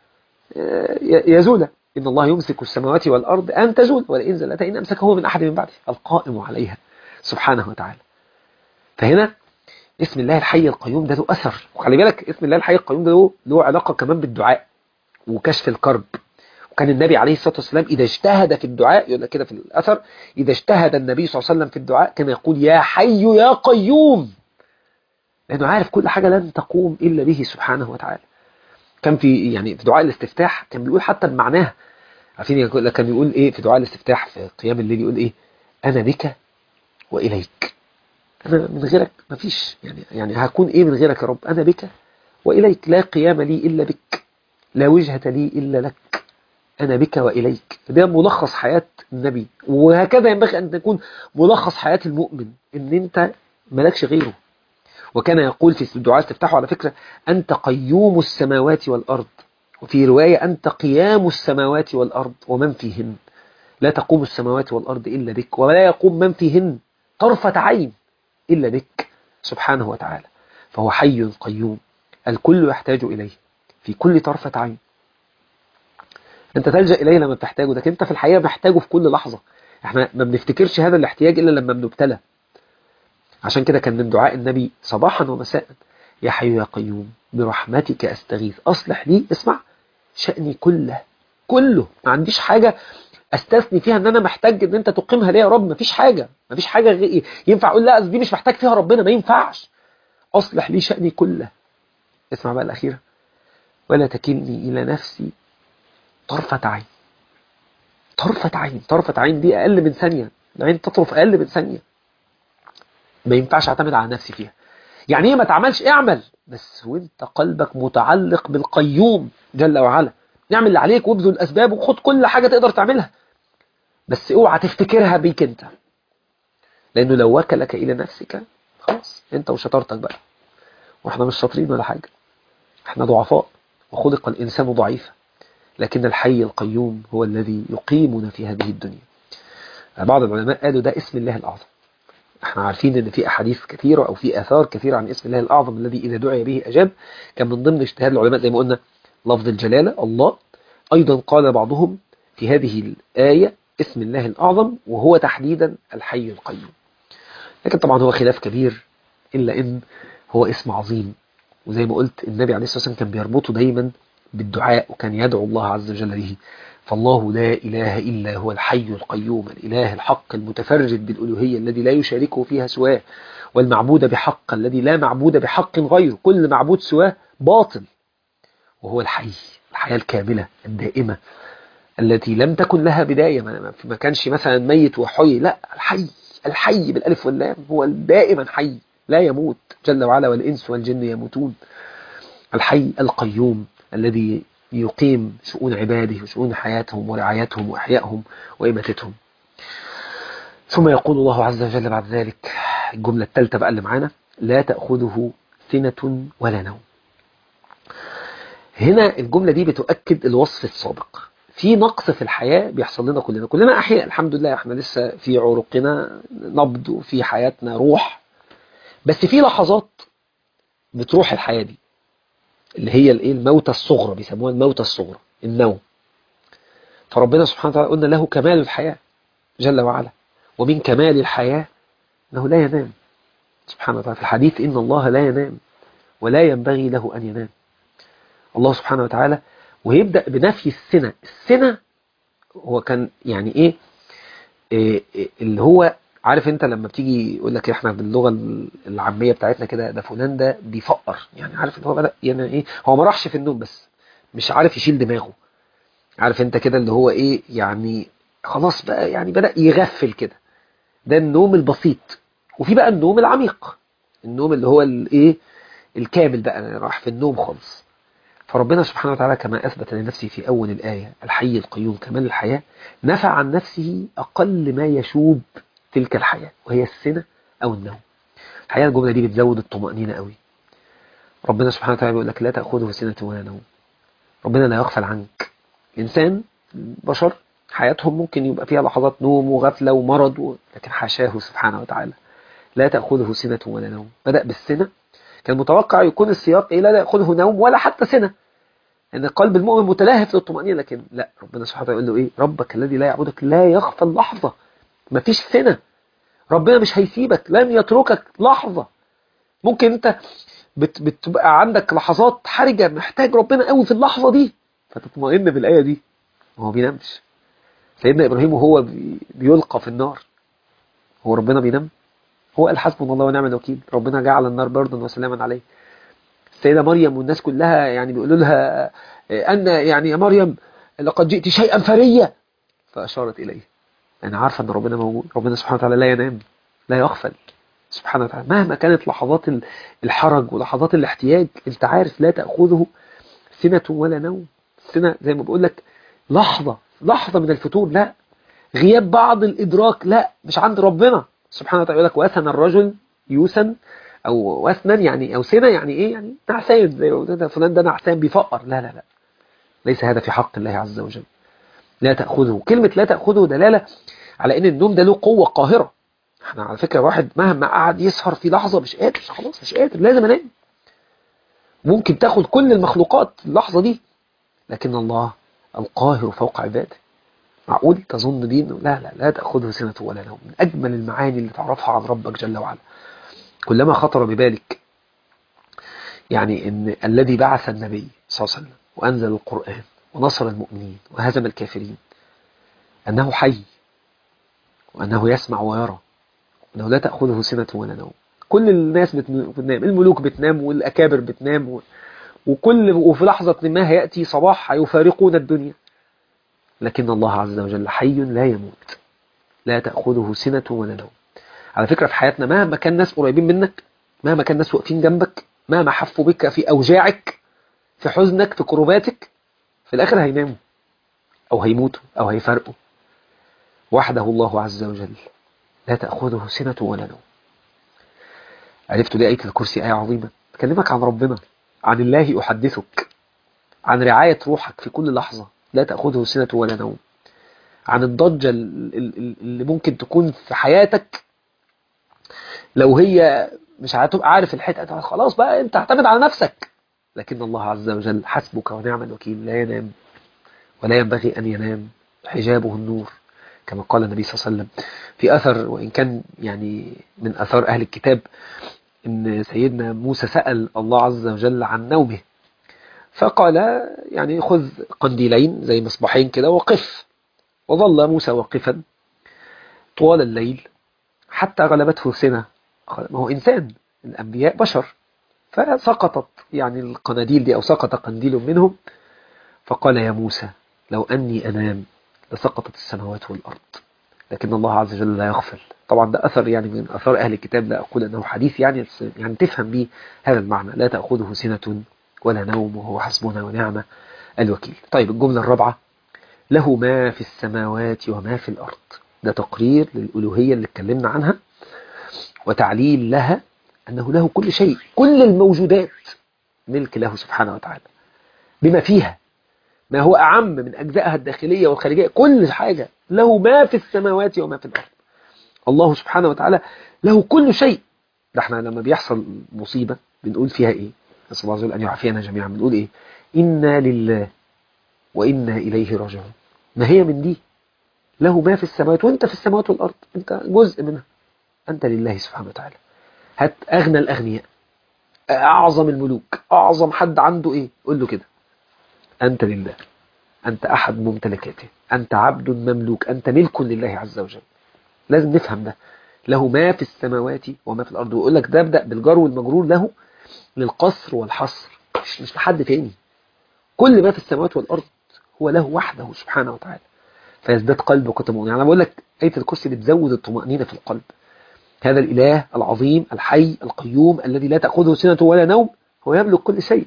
يزول، ان الله يمسك السماوات والارض ان تزول ولئن زلتا ان امسكه من احد من بعده، القائم عليها سبحانه وتعالى. فهنا اسم الله الحي القيوم ده له أثر، وخلي بالك اسم الله الحي القيوم ده له علاقة كمان بالدعاء وكشف الكرب. وكان النبي عليه الصلاة والسلام إذا اجتهد في الدعاء، يقول لك كده في الأثر، إذا اجتهد النبي صلى الله عليه وسلم في الدعاء كان يقول يا حي يا قيوم، لأنه عارف كل حاجة لن تقوم إلا به سبحانه وتعالى. كان في يعني في دعاء الاستفتاح كان بيقول حتى بمعناها، عارفين كان بيقول إيه في دعاء الاستفتاح في قيام الليل؟ يقول إيه؟ أنا بك وإليك، أنا من غيرك مفيش، يعني هكون إيه من غيرك يا رب؟ أنا بك وإليك، لا قيام لي إلا بك، لا وجهة لي إلا لك، أنا بك وإليك. ده ملخص حياة النبي، وهكذا ينبغي أن تكون ملخص حياة المؤمن، إن أنت ملكش غيره. وكان يقول في الدعاء استفتحوا على فكرة أنت قيوم السماوات والأرض، وفي رواية أنت قيام السماوات والأرض ومن فيهن، لا تقوم السماوات والأرض إلا بك، ولا يقوم من فيهن طرفة عين إلا بك سبحانه وتعالى. فهو حي قيوم، الكل يحتاج إليه في كل طرفة عين. أنت تلجأ إليه لما بتحتاجه، لكن أنت في الحقيقة محتاجه في كل لحظة. احنا ما بنفتكرش هذا الاحتياج إلا لما بنبتلى. عشان كده كان من دعاء النبي صباحا ومساء يا حي يا قيوم برحمتك أستغيث أصلح لي، اسمع، شأني كله، كله، ما عنديش حاجة استثني فيها ان انا محتاج ان انت تقيمها ليه يا رب. مفيش حاجة، مفيش حاجة ينفع اقول لا دي مش محتاج فيها ربنا، ما ينفعش. اصلح لي شأني كله. اسمع بقى الأخيرة، ولا تكلني إلى نفسي طرفة عين. طرفة عين، طرفة عين دي أقل من ثانية، العين تطرف أقل من ثانية، ما ينفعش أعتمد على نفسي فيها. يعني إيه ما تعملش؟ اعمل بس وانت قلبك متعلق بالقيوم جل وعلا. اعمل اللي عليك وابذل الأسباب وخد كل حاجة تقدر تعملها، بس اوعى تفتكرها بيك انت، لأنه لو وكلك إلى نفسك خلاص انت وشطارتك بقى. واحنا مش شاطرين ولا حاجة، احنا ضعفاء وخلق الإنسان ضعيفا، لكن الحي القيوم هو الذي يقيمنا في هذه الدنيا. بعض العلماء قالوا ده اسم الله الأعظم. احنا عارفين ان في احاديث كثيرة او في اثار كثيرة عن اسم الله الأعظم الذي اذا دعي به اجاب. كان من ضمن اجتهاد العلماء زي ما قلنا لفظ الجلالة الله. ايضا قال بعضهم في هذه الآية اسم الله الأعظم وهو تحديدا الحي القيوم. لكن طبعا هو خلاف كبير، الا ان هو اسم عظيم. وزي ما قلت النبي عليه الصلاة والسلام كان بيربطه دايما بالدعاء، وكان يدعو الله عز وجل به. فالله لا إله إلا هو الحي القيوم، الإله الحق المتفرد بالألوهية الذي لا يشاركه فيها سواه، والمعبود بحق الذي لا معبود بحق غيره، كل معبود سواه باطل. وهو الحي، الحياة الكاملة الدائمة التي لم تكن لها بداية، ما كانش مثلا ميت وحي، لا، الحي، الحي بالألف واللام، هو دائما حي لا يموت جل وعلا، والإنس والجن يموتون. الحي القيوم الذي يقيم شؤون عباده وشؤون حياتهم ورعايتهم وإحيائهم وإماتتهم. ثم يقول الله عز وجل بعد ذلك الجملة الثالثة بقى اللي معانا: لا تأخذه سنة ولا نوم. هنا الجملة دي بتؤكد الوصف السابق. في نقص في الحياة بيحصل لنا كلنا أحياء الحمد لله، احنا لسه في عروقنا نبض وفي حياتنا روح، بس في لحظات بتروح الحياة دي اللي هي الموتى الصغرى، بيسموها الموتى الصغرى، النوم. فربنا سبحانه وتعالى قلنا له كمال الحياة جل وعلا، ومن كمال الحياة أنه لا ينام سبحانه وتعالى. في الحديث إن الله لا ينام ولا ينبغي له أن ينام. الله سبحانه وتعالى ويبدأ بنفي السنة. السنة هو كان يعني إيه اللي هو عارف انت لما بتيجي يقول لك احنا باللغة العامية بتاعتنا كده ده فلان ده بيفقر، يعني عارف ان هو بدأ يعني ايه، هو ما راحش في النوم بس مش عارف يشيل دماغه، عارف انت كده اللي هو ايه يعني خلاص بقى يعني بدأ يغفل كده. ده النوم البسيط. وفي بقى النوم العميق، النوم اللي هو الايه الكامل بقى راح في النوم خالص. فربنا سبحانه وتعالى كما أثبت لنفسه في أول الآية الحي القيوم كمال الحياة، نفع عن نفسه أقل ما يشوب تلك الحياة وهي السنة أو النوم. الحقيقة الجملة دي بتزود الطمأنينة قوي. ربنا سبحانه وتعالى بيقول لك لا تأخذه سنة ولا نوم. ربنا لا يغفل عنك. الإنسان بشر حياتهم ممكن يبقى فيها لحظات نوم وغفلة ومرض لكن حاشاه سبحانه وتعالى لا تأخذه سنة ولا نوم. بدأ بالسنة، كان متوقع يكون السياق لا يأخذه نوم ولا حتى سنة، ان قلب المؤمن متلهف للطمأنينة، لكن لا، ربنا سبحانه وتعالى يقول له ربك الذي لا يعبدك لا يغفل لحظة. مفيش سنة، ربنا مش هيسيبك، لن يتركك لحظة. ممكن انت بتبقى عندك لحظات حرجة محتاج ربنا قوي في اللحظة دي فتطمئن بالآية دي. هو بينامش. سيدنا إبراهيم وهو بيلقى في النار، هو ربنا بينام؟ هو قال حسبنا الله ونعم الوكيل، ربنا جعل النار بردا وسلاما عليه. السيدة مريم والناس كلها يعني بيقولوا لها أن يعني يا مريم لقد جئت شيئا فريا، فأشارت إليه. أنا عارفة أن ربنا موجود. ربنا سبحانه وتعالى لا ينام لا يغفل سبحانه وتعالى مهما كانت لحظات الحرج ولحظات الاحتياج. أنت عارف لا تأخذه سنة ولا نوم. السنة زي ما بقول لك لحظة من الفتور، لا غياب بعض الإدراك، لا مش عند ربنا سبحانه وتعالى. يقول لك وثن الرجل يوسن أو وثنا يعني أو سنة يعني إيه، يعني نعسان، زي ما قلت فلان ده نعسان بيفقر. لا لا لا، ليس هذا في حق الله عز وجل. لا تأخذه، كلمة لا تأخذه دلالة على ان النوم ده له قوة قاهرة. احنا على فكرة واحد مهما قعد يسهر في لحظة مش قادر، خلاص مش قادر لازم انام. ممكن تاخد كل المخلوقات اللحظة دي، لكن الله القاهر فوق عباده. معقول تظن دي انه لا تأخذه سنة ولا نوم؟ من اجمل المعاني اللي تعرفها عن ربك جل وعلا. كلما خطر ببالك يعني ان الذي بعث النبي صلى الله عليه وسلم وانزل القرآن ونصر المؤمنين وهزم الكافرين، انه حي وانه يسمع ويرى، انه لا تأخذه سنة ولا نوم. كل الناس بتنام، الملوك بتنام والأكابر بتنام وفي لحظة ما هيأتي صباح هيفارقون الدنيا، لكن الله عز وجل حي لا يموت لا تأخذه سنة ولا نوم. على فكرة في حياتنا مهما كان ناس قريبين منك، مهما كان ناس واقفين جنبك، مهما حفوا بك في أوجاعك في حزنك في كرباتك، في الآخر هيناموا أو هيموتوا أو هيفارقوا. وحده الله عز وجل لا تأخذه سنة ولا نوم. عرفتوا ليه آية الكرسي آية عظيمة؟ تكلمك عن ربنا، عن الله أحدثك، عن رعاية روحك في كل لحظة لا تأخذه سنة ولا نوم، عن الضجة اللي ممكن تكون في حياتك لو هي مش هتبقى عارف الحتة خلاص بقى انت اعتمد على نفسك، لكن الله عز وجل حسبك ونعم الوكيل لا ينام ولا ينبغي أن ينام، حجابه النور كما قال النبي صلى الله عليه وسلم في أثر، وإن كان يعني من أثار أهل الكتاب إن سيدنا موسى سأل الله عز وجل عن نومه فقال يعني خذ قنديلين زي مصباحين كده وقف. وظل موسى واقفا طوال الليل حتى غلبته سنة. ما هو إنسان، الأنبياء بشر، فسقطت يعني القناديل دي أو سقط قنديل منهم. فقال يا موسى لو أني أنام لسقطت السماوات والأرض، لكن الله عز وجل لا يغفل. طبعا ده أثر يعني من أثار أهل الكتاب، لا أقول أنه حديث يعني تفهم به هذا المعنى لا تأخذه سنة ولا نوم وهو حسبنا ونعم الوكيل. طيب الجملة الرابعة: له ما في السماوات وما في الأرض. ده تقرير للألوهية اللي اتكلمنا عنها، وتعليل لها أنه له كل شيء، كل الموجودات ملك له سبحانه وتعالى بما فيها، ما هو أعم من أجزائها الداخلية والخارجية، كل حاجة له ما في السماوات وما في الأرض. الله سبحانه وتعالى له كل شيء. ده احنا لما بيحصل مصيبة بنقول فيها ايه؟ نسأل الله عز وجل أن يعافينا جميعا. بنقول ايه؟ إنا لله وإنا إليه راجعون. ما هي من دي؟ له ما في السماوات، وانت في السماوات والأرض، انت جزء منها، أنت لله سبحانه وتعالى. هات أغنى الأغنياء، أعظم الملوك، أعظم حد عنده ايه؟ قول له كده: أنت لله، أنت أحد ممتلكاته، أنت عبد مملوك، أنت ملك لله عز وجل. لازم نفهم ده. له ما في السماوات وما في الأرض. ويقول لك ده ابدأ بالجر والمجرور، له للقصر والحصر، مش لحد تاني. كل ما في السماوات والأرض هو له وحده سبحانه وتعالى، فيزداد قلبك طمأنينة. يعني أنا بقول لك آية الكرسي بتزود الطمأنينة في القلب. هذا الإله العظيم الحي القيوم الذي لا تأخذه سنة ولا نوم، هو يملك كل شيء.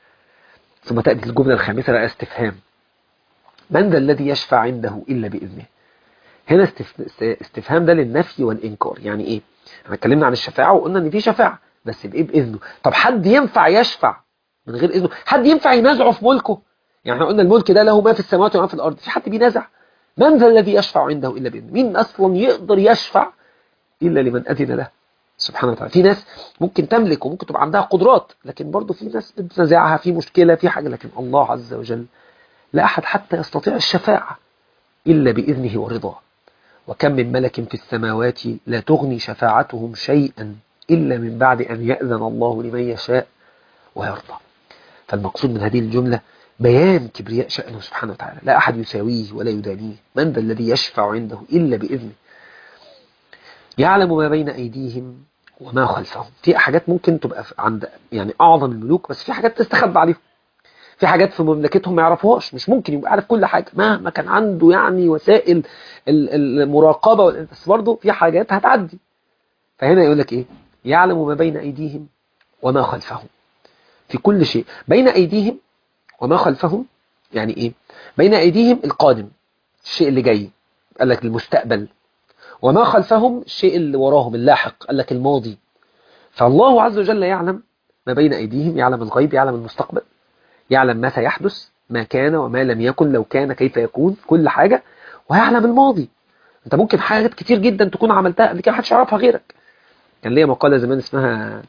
ثم تأتي الجملة الخامسة على استفهام: من ذا الذي يشفع عنده إلا بإذنه؟ هنا استفهام ده للنفي والإنكار. يعني إيه؟ احنا اتكلمنا عن الشفاعة وقلنا إن في شفاعة، بس بإيه؟ بإذنه. طب حد ينفع يشفع من غير إذنه؟ حد ينفع ينازعه في ملكه؟ يعني احنا قلنا الملك ده له ما في السماوات وما في الأرض، في حد بينازع؟ من ذا الذي يشفع عنده إلا بإذنه؟ مين أصلا يقدر يشفع إلا لمن أذن له سبحانه وتعالى؟ في ناس ممكن تملك وممكن تبقى عندها قدرات، لكن برضه في ناس بتنازعها في مشكلة في حاجة، لكن الله عز وجل لا أحد حتى يستطيع الشفاعة إلا بإذنه ورضاه. وكم من ملك في السماوات لا تغني شفاعتهم شيئا إلا من بعد أن يأذن الله لمن يشاء ويرضى. فالمقصود من هذه الجملة بيان كبرياء شأنه سبحانه وتعالى، لا أحد يساويه ولا يدانيه. من ذا الذي يشفع عنده إلا بإذنه؟ يعلم ما بين أيديهم وما خلفهم. في حاجات ممكن تبقى عند يعني أعظم الملوك، بس في حاجات تستخبى عليهم، في حاجات في مملكتهم ما يعرفوهاش. مش ممكن يبقى عارف كل حاجة مهما كان عنده يعني وسائل المراقبة، بس برضه في حاجات هتعدي. فهنا يقول لك ايه؟ يعلم ما بين ايديهم وما خلفهم. في كل شيء بين ايديهم وما خلفهم. يعني ايه؟ بين ايديهم القادم، الشيء اللي جاي، قال لك المستقبل. وما خلفهم الشيء اللي وراهم اللاحق، قال لك الماضي. فالله عز وجل يعلم ما بين ايديهم، يعلم الغيب، يعلم المستقبل، يعلم ما سيحدث، ما كان وما لم يكن، لو كان كيف يكون، كل حاجة. ويعلم الماضي. انت ممكن حاجات كتير جدا تكون عملتها قبل كده محدش يعرفها غيرك. كان ليا مقالة زمان اسمها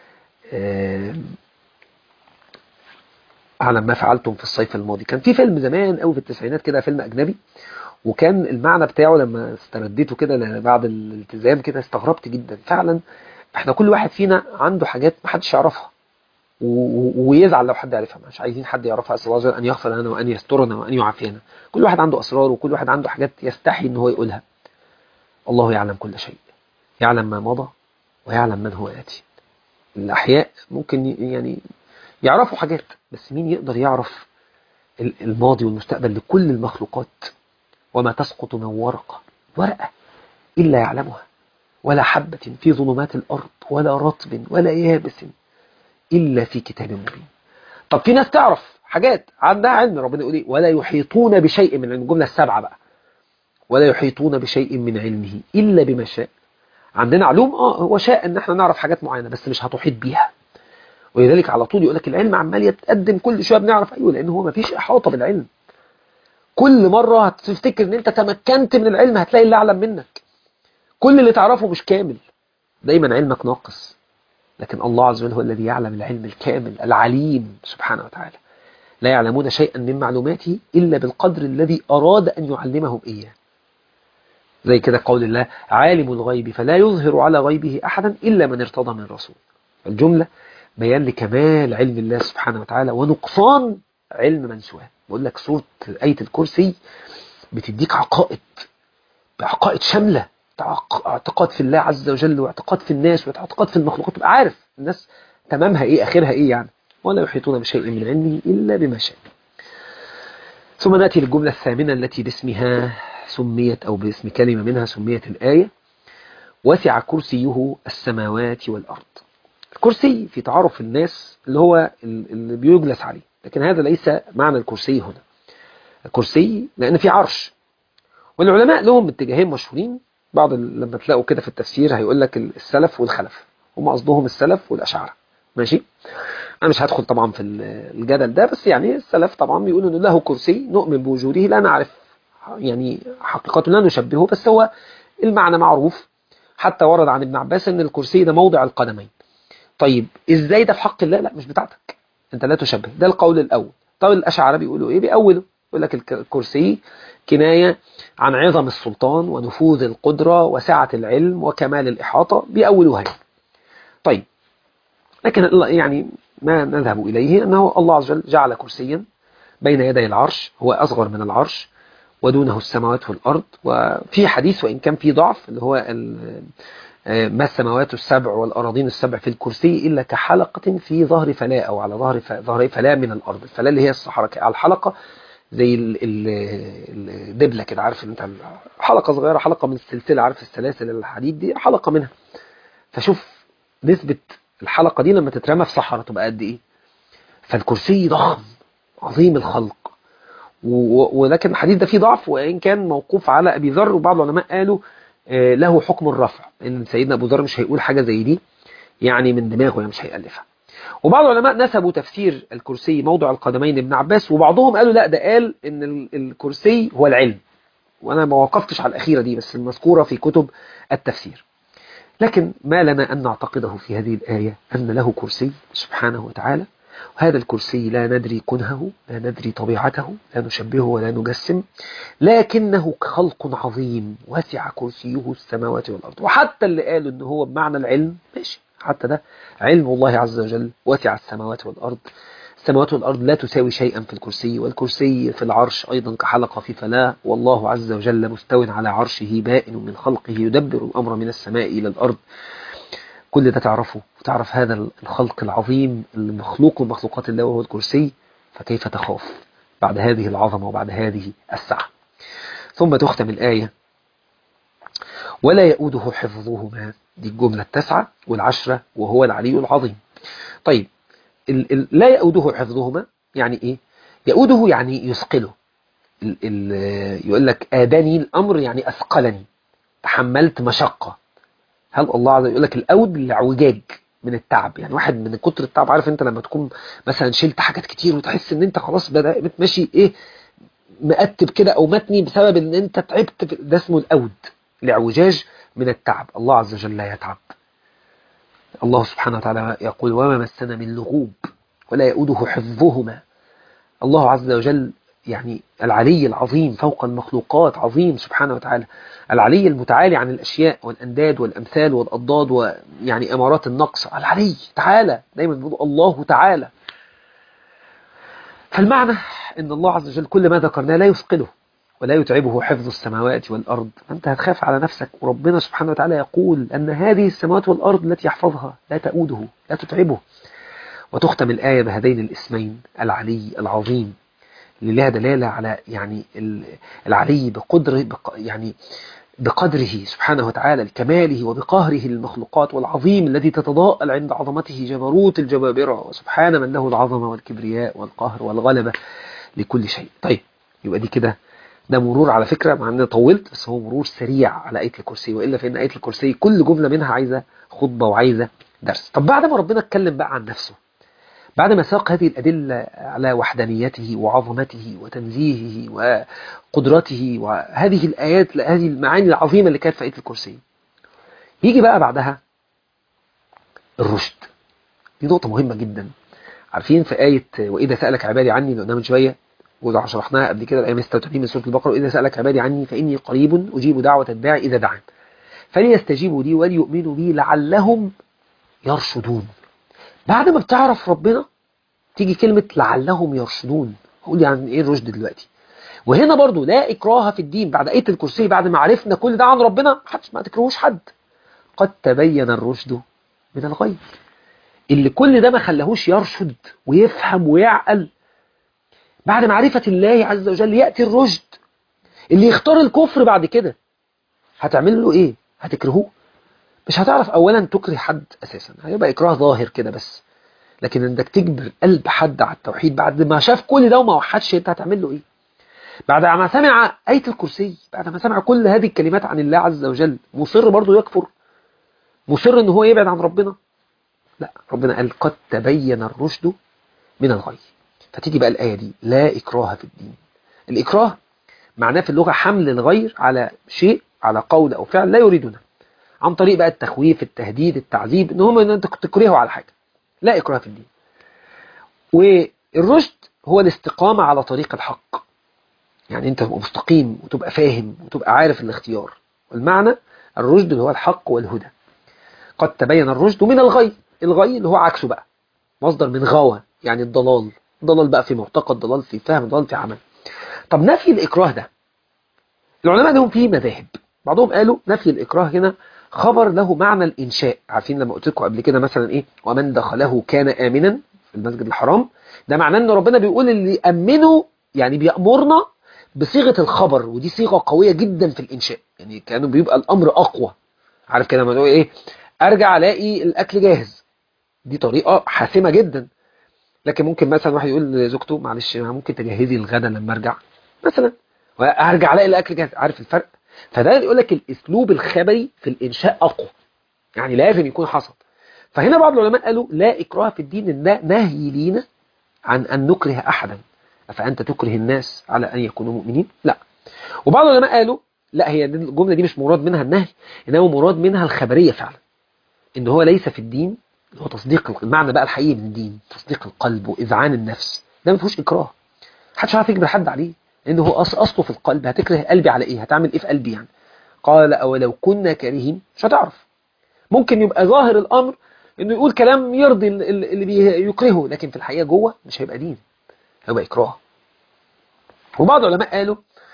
أعلم ما فعلتم في الصيف الماضي. كان في فيلم زمان قوي في التسعينات كده، فيلم أجنبي، وكان المعنى بتاعه لما استرديته كده بعد الالتزام كده استغربت جدا. فعلا احنا كل واحد فينا عنده حاجات محدش يعرفها، ويزعل لو حد عرفها. مش عايزين حد يعرفها. أسأل الله عز وجل أن يغفر لنا وأن يسترنا وأن يعافينا. كل واحد عنده أسرار، وكل واحد عنده حاجات يستحي إن هو يقولها. الله يعلم كل شيء، يعلم ما مضى ويعلم من هو آتي. الأحياء ممكن يعني يعرفوا حاجات، بس مين يقدر يعرف الماضي والمستقبل لكل المخلوقات؟ وما تسقط من ورقة إلا يعلمها، ولا حبة في ظلمات الأرض ولا رطب ولا يابس إلا في كتاب مبين. طب في ناس تعرف حاجات عندها علم، ربنا يقول ايه؟ ولا يحيطون بشيء من علم. الجملة السبعة بقى: ولا يحيطون بشيء من علمه إلا بما شاء. عندنا علوم هو شاء ان احنا نعرف حاجات معينة، بس مش هتحيط بيها. ولذلك على طول يقول لك العلم عمال يتقدم، كل شويه بنعرف. ايوه، لان هو مفيش احاطة بالعلم. كل مرة هتفتكر ان انت تمكنت من العلم هتلاقي اللي اعلم منك. كل اللي تعرفه مش كامل، دايما علمك ناقص. لكن الله عز وجل هو الذي يعلم العلم الكامل العليم سبحانه وتعالى. لا يعلمون شيئا من معلوماته إلا بالقدر الذي أراد أن يعلمهم إياه. زي كده قول الله: عالم الغيب فلا يظهر على غيبه أحدا إلا من ارتضى من رسول. الجملة بيان لكمال علم الله سبحانه وتعالى ونقصان علم من سواه. بقول لك سورة آية الكرسي بتديك عقائد شاملة، اعتقاد في الله عز وجل، واعتقاد في الناس، واعتقاد في المخلوقات. تبقى عارف الناس تمامها ايه، اخرها ايه يعني. ولا يحيطون بشيء من علمه إلا بما شاء. ثم نأتي للجملة الثامنة التي باسمها سميت، أو باسم كلمة منها سميت الآية: وسع كرسيه السماوات والأرض. الكرسي في تعارف الناس اللي هو اللي بيجلس عليه، لكن هذا ليس معنى الكرسي هنا. الكرسي لأن في عرش، والعلماء لهم اتجاهين مشهورين. لما تلاقوا كده في التفسير هيقول لك السلف والخلف، هم قصدهم السلف والأشاعرة. ماشي، أنا مش هدخل طبعا في الجدل ده، بس يعني السلف طبعا بيقولوا إنه له كرسي نؤمن بوجوده، لا نعرف يعني حقيقته، لا نشبهه، بس هو المعنى معروف. حتى ورد عن ابن عباس إن الكرسي ده موضع القدمين. طيب إزاي ده في حق الله؟ لا، مش بتاعتك أنت، لا تشبه. ده القول الأول. طيب الأشاعرة بيقولوا إيه؟ بيأولوا، يقول لك الكرسي كناية عن عظم السلطان ونفوذ القدرة وسعة العلم وكمال الإحاطة، بيأولوها. طيب، لكن يعني ما نذهب إليه أنه الله عز وجل جعل كرسيا بين يدي العرش، هو أصغر من العرش، ودونه السماوات والأرض. وفي حديث وإن كان في ضعف، اللي هو ما السماوات السبع والأراضين السبع في الكرسي إلا كحلقة في ظهر فلاة، أو على ظهر فلاة من الأرض. الفلاة اللي هي الصحراء، على الحلقة زي الدبلة كده، عارف انت، حلقة صغيرة، حلقة من السلسلة، عارف السلاسل الحديد دي، حلقة منها. فشوف نسبة الحلقة دي لما تترمى في صحراء تبقى قد ايه. فالكرسي ضخم عظيم الخلق، ولكن الحديث ده فيه ضعف، وإن كان موقوف على أبي ذر، وبعض العلماء قالوا له حكم الرفع، إن سيدنا أبو ذر مش هيقول حاجة زي دي يعني من دماغه، يعني مش هيألفها. وبعض العلماء نسبوا تفسير الكرسي موضع القدمين ابن عباس، وبعضهم قالوا لا، ده قال إن الكرسي هو العلم. وأنا ما وقفتش على الأخيرة دي، بس المذكورة في كتب التفسير. لكن ما لنا أن نعتقده في هذه الآية أن له كرسي سبحانه وتعالى، وهذا الكرسي لا ندري كنهه، لا ندري طبيعته، لا نشبهه ولا نجسم، لكنه خلق عظيم وسع كرسيه السماوات والأرض. وحتى اللي قالوا أنه هو بمعنى العلم، ماشي، حتى ده علم الله عز وجل وسع السماوات والأرض. السماوات والأرض لا تساوي شيئا في الكرسي، والكرسي في العرش أيضا كحلقة في فلاة، والله عز وجل مستو على عرشه بائن من خلقه يدبر الأمر من السماء إلى الأرض. كل ده تعرفه، وتعرف هذا الخلق العظيم المخلوق من مخلوقات الله وهو الكرسي، فكيف تخاف بعد هذه العظمة وبعد هذه السعة؟ ثم تختم الآية: ولا يؤوده حفظهما، دي الجملة 9 والعشرة، وهو العلي العظيم. طيب، لا يؤوده حفظهما يعني إيه؟ يؤوده يعني يثقله. يقول لك آداني الأمر يعني أثقلني، تحملت مشقة. هل الله عز وجل يقول لك الأود الاعوجاج من التعب، يعني واحد من كتر التعب، عارف انت لما تكون مثلا شلت حاجات كتير وتحس ان انت خلاص بدأت ماشي ايه، مقتب كده او متني بسبب ان انت تعبت، ده اسمه الأود، الاعوجاج من التعب. الله عز وجل لا يتعب. الله سبحانه وتعالى يقول: وما مسنا من لغوب ولا يؤوده حفظهما. الله عز وجل يعني العلي العظيم فوق المخلوقات، عظيم سبحانه وتعالى، العلي المتعالي عن الأشياء والأنداد والأمثال والأضداد ويعني أمارات النقص. العلي تعالى، دايما بيقول الله تعالى. فالمعنى أن الله عز وجل كل ما ذكرناه لا يثقله ولا يتعبه حفظ السماوات والأرض. أنت هتخاف على نفسك، وربنا سبحانه وتعالى يقول أن هذه السماوات والأرض التي يحفظها لا تؤوده، لا تتعبه. وتختم الآية بهذين الاسمين: العلي العظيم، اللي لها دلالة على يعني العلي يعني بقدره سبحانه وتعالى لكماله وبقهره للمخلوقات، والعظيم الذي تتضاءل عند عظمته جبروت الجبابرة، وسبحان من له العظمة والكبرياء والقهر والغلبة لكل شيء. طيب، يبقى دي كده، ده مرور على فكرة، مع أني طولت، بس هو مرور سريع على آية الكرسي، وإلا فإن آية الكرسي كل جملة منها عايزة خطبة وعايزة درس. طب بعد ما ربنا اتكلم بقى عن نفسه، بعد ما ساق هذه الأدلة على وحدانيته وعظمته وتنزيهه وقدرته وهذه الآيات، هذه المعاني العظيمة اللي كانت في آية الكرسي، يجي بقى بعدها الرشد. دي نقطة مهمة جدا. عارفين في آية وإذا سألك عبادي عني اللي قلناها من شوية، وده شرحناها قبل كده، الآية 136 من سورة البقرة: وإذا سألك عبادي عني فإني قريب أجيب دعوة الداعي إذا دعان فليستجيبوا لي وليؤمنوا بي لعلهم يرشدون. بعد ما بتعرف ربنا تيجي كلمة لعلهم يرشدون. هقول يعني ايه الرشد دلوقتي؟ وهنا برضو لا إكراه في الدين. بعد آية الكرسي، بعد ما عرفنا كل ده عن ربنا، ما تكرهوش حد. قد تبين الرشد من الغي. اللي كل ده ما خلاهوش يرشد ويفهم ويعقل، بعد معرفة الله عز وجل يأتي الرشد. اللي يختار الكفر بعد كده هتعمل له ايه؟ هتكرهوه؟ مش هتعرف اولا تكره حد اساسا، هيبقى اكراه ظاهر كده بس. لكن انك تجبر قلب حد على التوحيد بعد ما شاف كل ده وما وحدش، انت هتعمل له ايه؟ بعد ما سمع آية الكرسي، بعد ما سمع كل هذه الكلمات عن الله عز وجل، مصر برضه يكفر؟ مصر ان هو يبعد عن ربنا؟ لا، ربنا قال قد تبين الرشد من الغي. فتيجي بقى الآية دي لا إكراه في الدين. الإكراه معناه في اللغة حمل الغير على شيء، على قول أو فعل لا يريدونه، عن طريق بقى التخويف، التهديد، التعذيب، ان انت تكرهه على حاجة. لا إكراه في الدين. والرشد هو الاستقامة على طريق الحق، يعني انت تبقى مستقيم وتبقى فاهم وتبقى عارف الاختيار. والمعنى الرشد اللي هو الحق والهدى. قد تبين الرشد من الغي. الغي اللي هو عكسه بقى، مصدر من غوى، يعني الضلال. ضلال بقى في معتقد، ضلال في فهم، ضلال في عمل. طب نفي الإكراه ده، العلماء لهم فيه مذاهب. بعضهم قالوا نفي الإكراه هنا خبر له معنى الإنشاء. عارفين لما قلت لكم قبل كده مثلا إيه؟ ومن دخله كان آمنا في المسجد الحرام. ده معناه أن ربنا بيقول اللي أمنوا، يعني بيأمرنا بصيغة الخبر، ودي صيغة قوية جدا في الإنشاء. يعني كانوا بيبقى الأمر أقوى. عارف كده لما نقول إيه؟ أرجع ألاقي الأكل جاهز، دي طريقة حاسمة جدا. لكن ممكن مثلا واحد يقول لزوجته معلش ممكن تجهزي الغدا لما ارجع مثلا، وارجع الاقي الاكل جاهز. عارف الفرق؟ فده يقول لك الاسلوب الخبري في الانشاء اقوى، يعني لازم يكون حصل. فهنا بعض العلماء قالوا لا اكراه في الدين، ان ده نهي لينا عن ان نكره احدا. افانت تكره الناس على ان يكونوا مؤمنين؟ لا. وبعض العلماء قالوا لا، هي الجمله دي مش مراد منها النهي، انما مراد منها الخبريه فعلا. ان هو ليس في الدين، هو تصديق المعنى بقى الحقيقي من الدين، تصديق القلب واذعان النفس. ده ما فيهوش اكراه، محدش عارف يجبر حد عليه، لانه هو اصله في القلب. هتكره قلبي على ايه؟ هتعمل ايه في قلبي يعني؟ قال اولو كنا كارهين مش هتعرف. ممكن يبقى ظاهر الامر انه يقول كلام يرضي اللي بيكرهه، لكن في الحقيقه جوه مش هيبقى دين، هيبقى اكراه. وبعض العلماء قالوا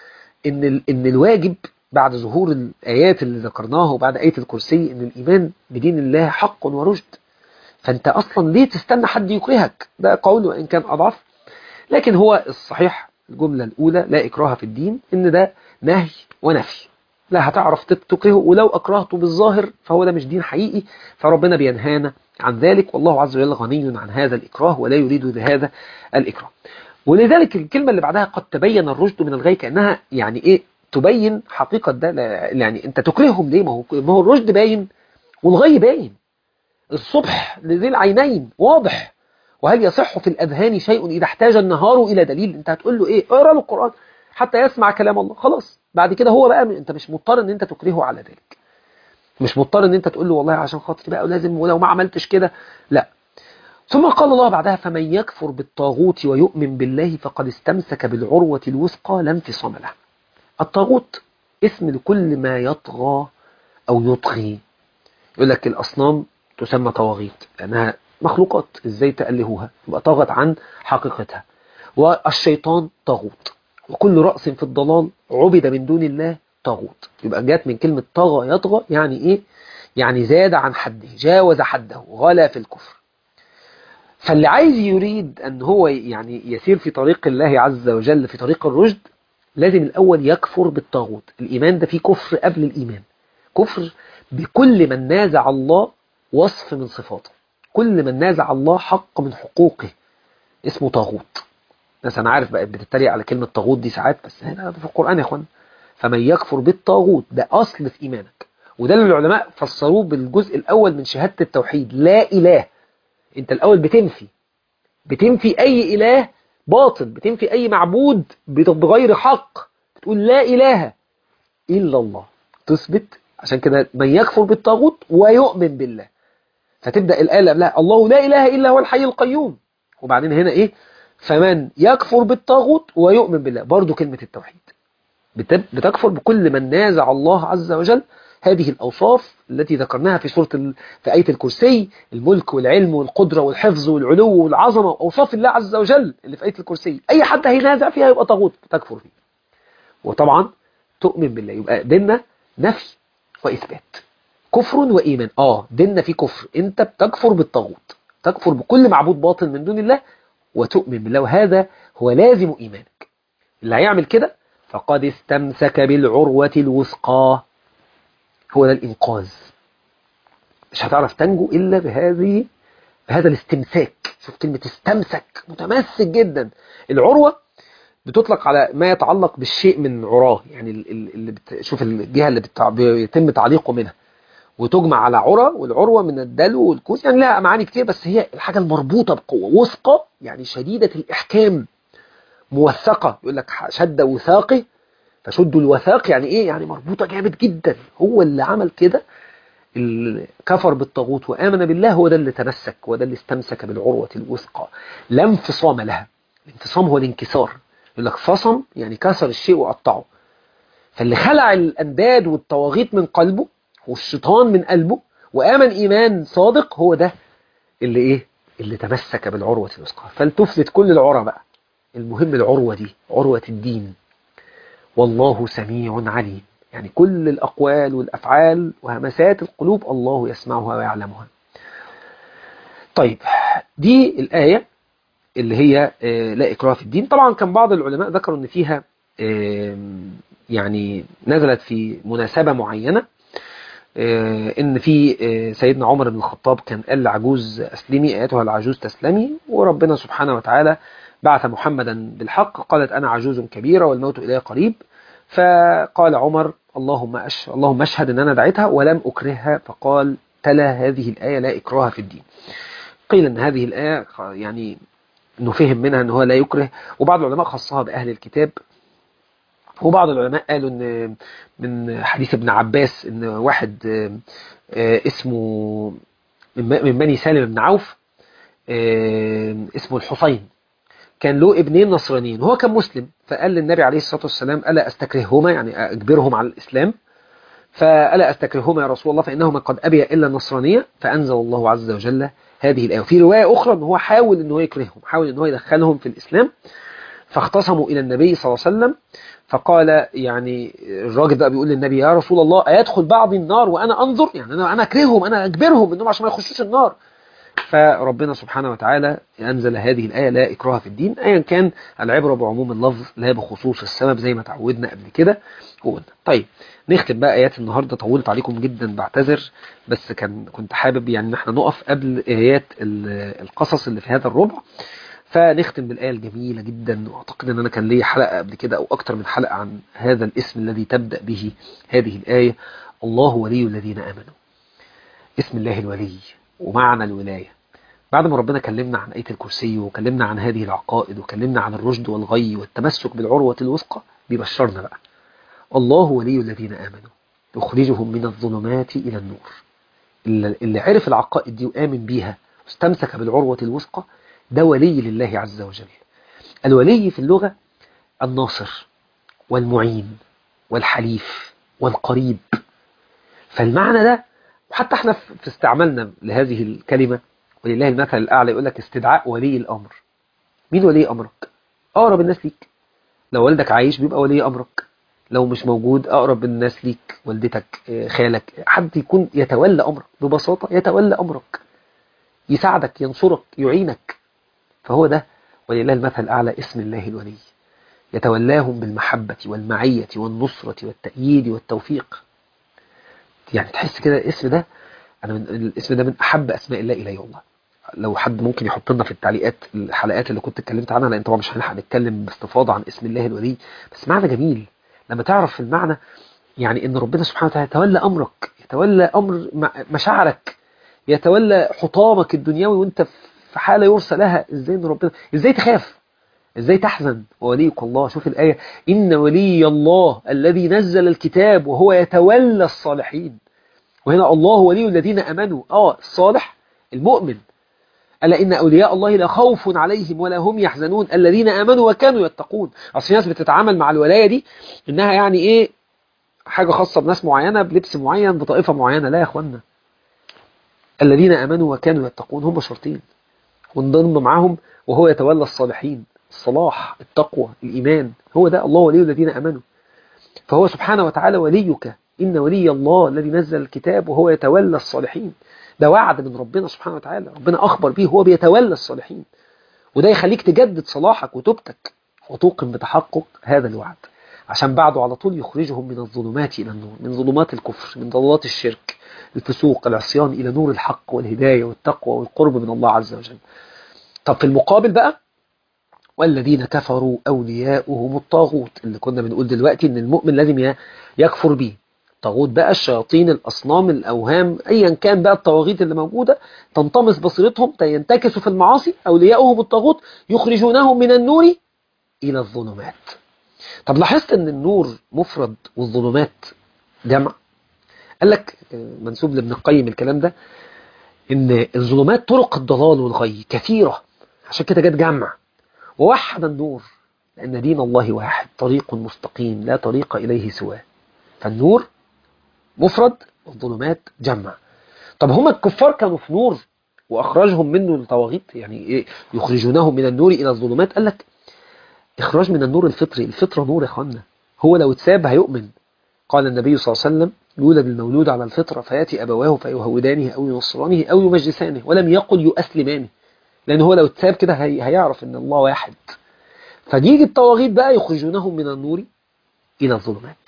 ان الواجب بعد ظهور الايات اللي ذكرناها وبعد ايه الكرسي ان الايمان بدين الله حق ورشد. فانت اصلا ليه تستنى حد يكرهك؟ ده قول وان كان اضعف، لكن هو الصحيح الجملة الاولى لا اكراه في الدين، ان ده نهي ونفي. لا هتعرف تكرهه، ولو اكرهته بالظاهر فهو ده مش دين حقيقي، فربنا بينهانا عن ذلك، والله عز وجل غني عن هذا الاكراه ولا يريد بهذا الاكراه. ولذلك الكلمة اللي بعدها قد تبين الرشد من الغي، كأنها يعني ايه؟ تبين حقيقة ده. يعني انت تكرههم ليه؟ ما هو الرشد باين والغي باين. الصبح لذي العينين واضح. وهل يصح في الأذهان شيء إذا احتاج النهار إلى دليل؟ أنت هتقول له إيه؟ اقرأ له القرآن حتى يسمع كلام الله، خلاص. بعد كده هو بقى أنت مش مضطر أن أنت تكرهه على ذلك، مش مضطر أن أنت تقول له والله عشان خاطري بقى ولازم، ولو ما عملتش كده لا. ثم قال الله بعدها فمن يكفر بالطاغوت ويؤمن بالله فقد استمسك بالعروة الوثقى لا انفصام له. الطاغوت اسم لكل ما يطغى أو يطغي. يقول لك الأصنام تسمى طواغيت لأنها مخلوقات، إزاي تألهوها؟ يبقى طغت عن حقيقتها. والشيطان طاغوت، وكل رأس في الضلال عبد من دون الله طاغوت. يبقى جات من كلمة طغى يطغى، يعني إيه؟ يعني زاد عن حده، جاوز حده، غلا في الكفر. فاللي عايز يريد أن هو يعني يسير في طريق الله عز وجل، في طريق الرشد، لازم الأول يكفر بالطاغوت. الإيمان ده فيه كفر قبل الإيمان، كفر بكل من نازع الله وصف من صفاته، كل من نازع الله حق من حقوقه اسمه طاغوت. بس أنا عارف بقى بتتريق على كلمة طاغوت دي ساعات، بس هنا في القرآن يا أخوان. فمن يكفر بالطاغوت ده أصل في إيمانك، وده اللي العلماء فسروه بالجزء الأول من شهادة التوحيد، لا إله. أنت الأول بتنفي أي إله باطل، بتنفي أي معبود بغير حق، بتقول لا إله إلا الله، تثبت. عشان كده من يكفر بالطاغوت ويؤمن بالله، فتبدأ الآية اللي قبلها الله لا إله إلا هو الحي القيوم، وبعدين هنا إيه؟ فمن يكفر بالطاغوت ويؤمن بالله، برضو كلمة التوحيد. بتكفر بكل من نازع الله عز وجل هذه الأوصاف التي ذكرناها في في آية الكرسي، الملك والعلم والقدرة والحفظ والعلو والعظمة، أوصاف الله عز وجل اللي في آية الكرسي. أي حد هينازع فيها يبقى طاغوت، بتكفر فيه. وطبعا تؤمن بالله، يبقى ديننا نفي وإثبات، كفر وإيمان. ديننا فيه كفر، أنت بتكفر بالطاغوت، تكفر بكل معبود باطل من دون الله وتؤمن بالله، وهذا هو لازم إيمانك. اللي هيعمل كده فقد استمسك بالعروة الوثقى، هو ده الإنقاذ. مش هتعرف تنجو إلا بهذا الاستمساك. شوف كلمة استمسك، متمسك جدا. العروة بتطلق على ما يتعلق بالشيء من عراه، يعني شوف الجهة اللي بيتم تعليقه منها، وتجمع على عرى، والعروة من الدلو والكوس، يعني لها معاني كتير، بس هي الحاجة المربوطة بقوة، وثقة يعني شديدة الإحكام، موثقة. يقول لك شد وثاقه، فشد الوثاق يعني إيه؟ يعني مربوطة جامد جدا. هو اللي عمل كده، اللي كفر بالطاغوت وآمن بالله، هو ده اللي تمسك، هو ده اللي استمسك بالعروة الوثقى لا انفصام لها. الانفصام هو الانكسار. يقول لك فصم يعني كسر الشيء وقطعه. فاللي خلع الأنداد والطواغيت من قلبه والشيطان من قلبه وآمن إيمان صادق، هو ده اللي إيه؟ اللي تمسك بالعروة الوثقى. فلتفلت كل العرى بقى. المهم العروة دي عروة الدين. والله سميع عليم، يعني كل الأقوال والأفعال وهمسات القلوب الله يسمعها ويعلمها. طيب، دي الآية اللي هي لا إكراه في الدين. طبعا كان بعض العلماء ذكروا أن فيها يعني نزلت في مناسبة معينة، ان في سيدنا عمر بن الخطاب كان قال لعجوز اسلمي ايتها العجوز تسلمي، وربنا سبحانه وتعالى بعث محمدا بالحق. قالت انا عجوز كبيرة والموت الي قريب. فقال عمر اللهم اشهد ان انا دعيتها ولم اكرهها. فقال تلا هذه الايه لا اكراه في الدين. قيل ان هذه الايه يعني نفهم منها ان هو لا يكره، وبعض العلماء خصها باهل الكتاب. وبعض العلماء قالوا ان من حديث ابن عباس ان واحد اسمه من بني سالم بن عوف، اسمه الحسين، كان له ابنين نصرانيين وهو كان مسلم. فقال للنبي عليه الصلاة والسلام ألا أستكرههما، يعني أجبرهم على الإسلام. فألا أستكرههما يا رسول الله فإنهما قد أبي إلا النصرانية. فأنزل الله عز وجل هذه الآية. وفي رواية أخرى أنه هو حاول أنه يكرههم، حاول أنه يدخلهم في الإسلام. فاختصموا إلى النبي صلى الله عليه وسلم. فقال يعني الراجل بقى بيقول للنبي يا رسول الله أيدخل بعض النار وأنا أنظر؟ يعني أنا أكرههم، أنا أجبرهم أنهم عشان ما يخشوش النار. فربنا سبحانه وتعالى أنزل هذه الآية لا إكراه في الدين. أيا كان العبرة بعموم اللفظ لا بخصوص السبب، زي ما تعودنا قبل كده قلنا. طيب نختم بقى آيات النهاردة. طولت عليكم جدا بعتذر، بس كنت حابب يعني ان احنا نقف قبل آيات القصص اللي في هذا الربع. فنختم بالآية الجميلة جدا، وأعتقد أن أنا كان لي حلقة قبل كده أو أكتر من حلقة عن هذا الاسم الذي تبدأ به هذه الآية. الله ولي الذين آمنوا. اسم الله الولي ومعنى الولاية. بعد ما ربنا كلمنا عن آية الكرسي وكلمنا عن هذه العقائد وكلمنا عن الرشد والغي والتمسك بالعروة الوثقى، بيبشرنا بقى الله ولي الذين آمنوا يخرجهم من الظلمات إلى النور. اللي عرف العقائد دي وآمن بيها واستمسك بالعروة الوثقى ده ولي لله عز وجل. الولي في اللغة الناصر والمعين والحليف والقريب. فالمعنى ده، وحتى احنا في استعمالنا لهذه الكلمة ولله المثل الأعلى، يقول لك استدعاء ولي الأمر. مين ولي أمرك؟ أقرب الناس ليك. لو والدك عايش بيبقى ولي أمرك، لو مش موجود أقرب الناس ليك والدتك، خالك، حد يكون يتولى أمرك. ببساطة يتولى أمرك، يساعدك، ينصرك، يعينك. فهو ده ولله المثل الأعلى، اسم الله الولي. يتولاهم بالمحبة والمعية والنصرة والتأييد والتوفيق. يعني تحس كده الاسم ده، الاسم ده من أحب أسماء الله إلي والله. لو حد ممكن يحط لنا في التعليقات الحلقات اللي كنت اتكلمت عنها، لأن طبعا مش هنلحق نتكلم باستفاضة عن اسم الله الولي، بس معنى جميل لما تعرف في المعنى. يعني ان ربنا سبحانه وتعالى يتولى امرك، يتولى امر مشاعرك، يتولى حطامك الدنيوي وانت في حالة يرسى لها. ازاي ان ربنا، ازاي تخاف، ازاي تحزن ووليك الله. شوف الآية إن ولي الله الذي نزل الكتاب وهو يتولى الصالحين. وهنا الله ولي الذين أمنوا، الصالح المؤمن. ألا إن أولياء الله لا خوف عليهم ولا هم يحزنون الذين آمنوا وكانوا يتقون. أصل في ناس بتتعامل مع الولاية دي إنها يعني إيه، حاجة خاصة بناس معينة بلبس معين بطائفة معينة. لا يا أخوانا، الذين آمنوا وكانوا يتقون هم شرطين، ونضم معهم وهو يتولى الصالحين. الصلاح، التقوى، الإيمان، هو ده الله ولي الذين آمنوا. فهو سبحانه وتعالى وليك. إن ولي الله الذي نزل الكتاب وهو يتولى الصالحين. ده وعد من ربنا سبحانه وتعالى، ربنا أخبر به، هو بيتولى الصالحين. وده يخليك تجدد صلاحك وتوبتك وتوقن بتحقق هذا الوعد. عشان بعده على طول يخرجهم من الظلمات إلى النور، من ظلمات الكفر، من ضلالات الشرك، الفسوق، العصيان، إلى نور الحق والهداية والتقوى والقرب من الله عز وجل. طب في المقابل بقى، والذين كفروا أولياؤهم الطاغوت، اللي كنا بنقول دلوقتي إن المؤمن لازم يكفر بيه. طاغوت بقى الشياطين، الأصنام، الأوهام، أيا كان بقى الطواغيت اللي موجودة، تنطمس بصيرتهم، ينتكسوا في المعاصي. أولياؤهم الطاغوت يخرجونهم من النور إلى الظلمات. طب لاحظت إن النور مفرد والظلمات جمع؟ قال لك منسوب لابن القيم الكلام ده، إن الظلمات طرق الضلال والغي كثيرة، عشان كده جت جمع. ووحد النور لأن دين الله واحد، طريق مستقيم لا طريق إليه سواه. فالنور مفرد والظلمات جمع. طب هما الكفار كانوا في نور وأخرجهم منه الطواغيت، يعني إيه يخرجونهم من النور إلى الظلمات؟ قال لك إخراج من النور الفطري، الفطرة نور يا أخوانا، هو لو اتساب هيؤمن. قال النبي صلى الله عليه وسلم: يولد المولود على الفطرة فيأتي أبواه فيهودانه أو ينصرانه أو يمجسانه، ولم يقل يؤسلمانه، لأن هو لو اتساب كده هيعرف أن الله واحد. فيجي الطواغيت بقى يخرجونهم من النور إلى الظلمات.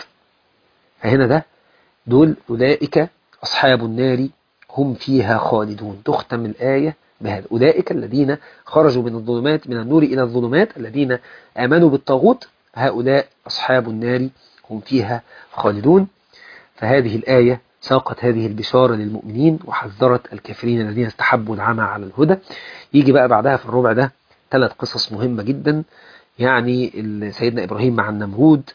فهنا دول أولئك أصحاب النار هم فيها خالدون. تختم الآية بهذا: أولئك الذين خرجوا من الظلمات، من النور إلى الظلمات، الذين آمنوا بالطاغوت، هؤلاء أصحاب النار هم فيها خالدون. فهذه الآية ساقت هذه البشارة للمؤمنين وحذرت الكافرين الذين استحبوا العمى على الهدى. يجي بقى بعدها في الربع ده 3 قصص مهمة جدا، يعني سيدنا إبراهيم مع النمرود،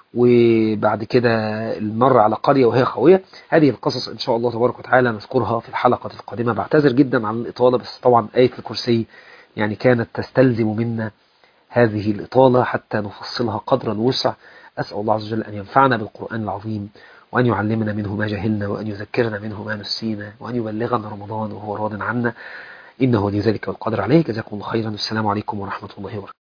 وبعد كده المر على قرية وهي خاوية. هذه القصص إن شاء الله تبارك وتعالى نذكرها في الحلقة القادمة. بعتذر جدا عن الإطالة، بس طبعا آية الكرسي يعني كانت تستلزم منا هذه الإطالة حتى نفصلها قدر الوسع. أسأل الله عز وجل أن ينفعنا بالقرآن العظيم، وأن يعلمنا منه ما جهلنا، وأن يذكرنا منه ما نسينا، وأن يبلغنا رمضان وهو راض عنا، إنه لذلك والقدر عليه. جزاكم الله خيرا، والسلام عليكم ورحمة الله وبركاته.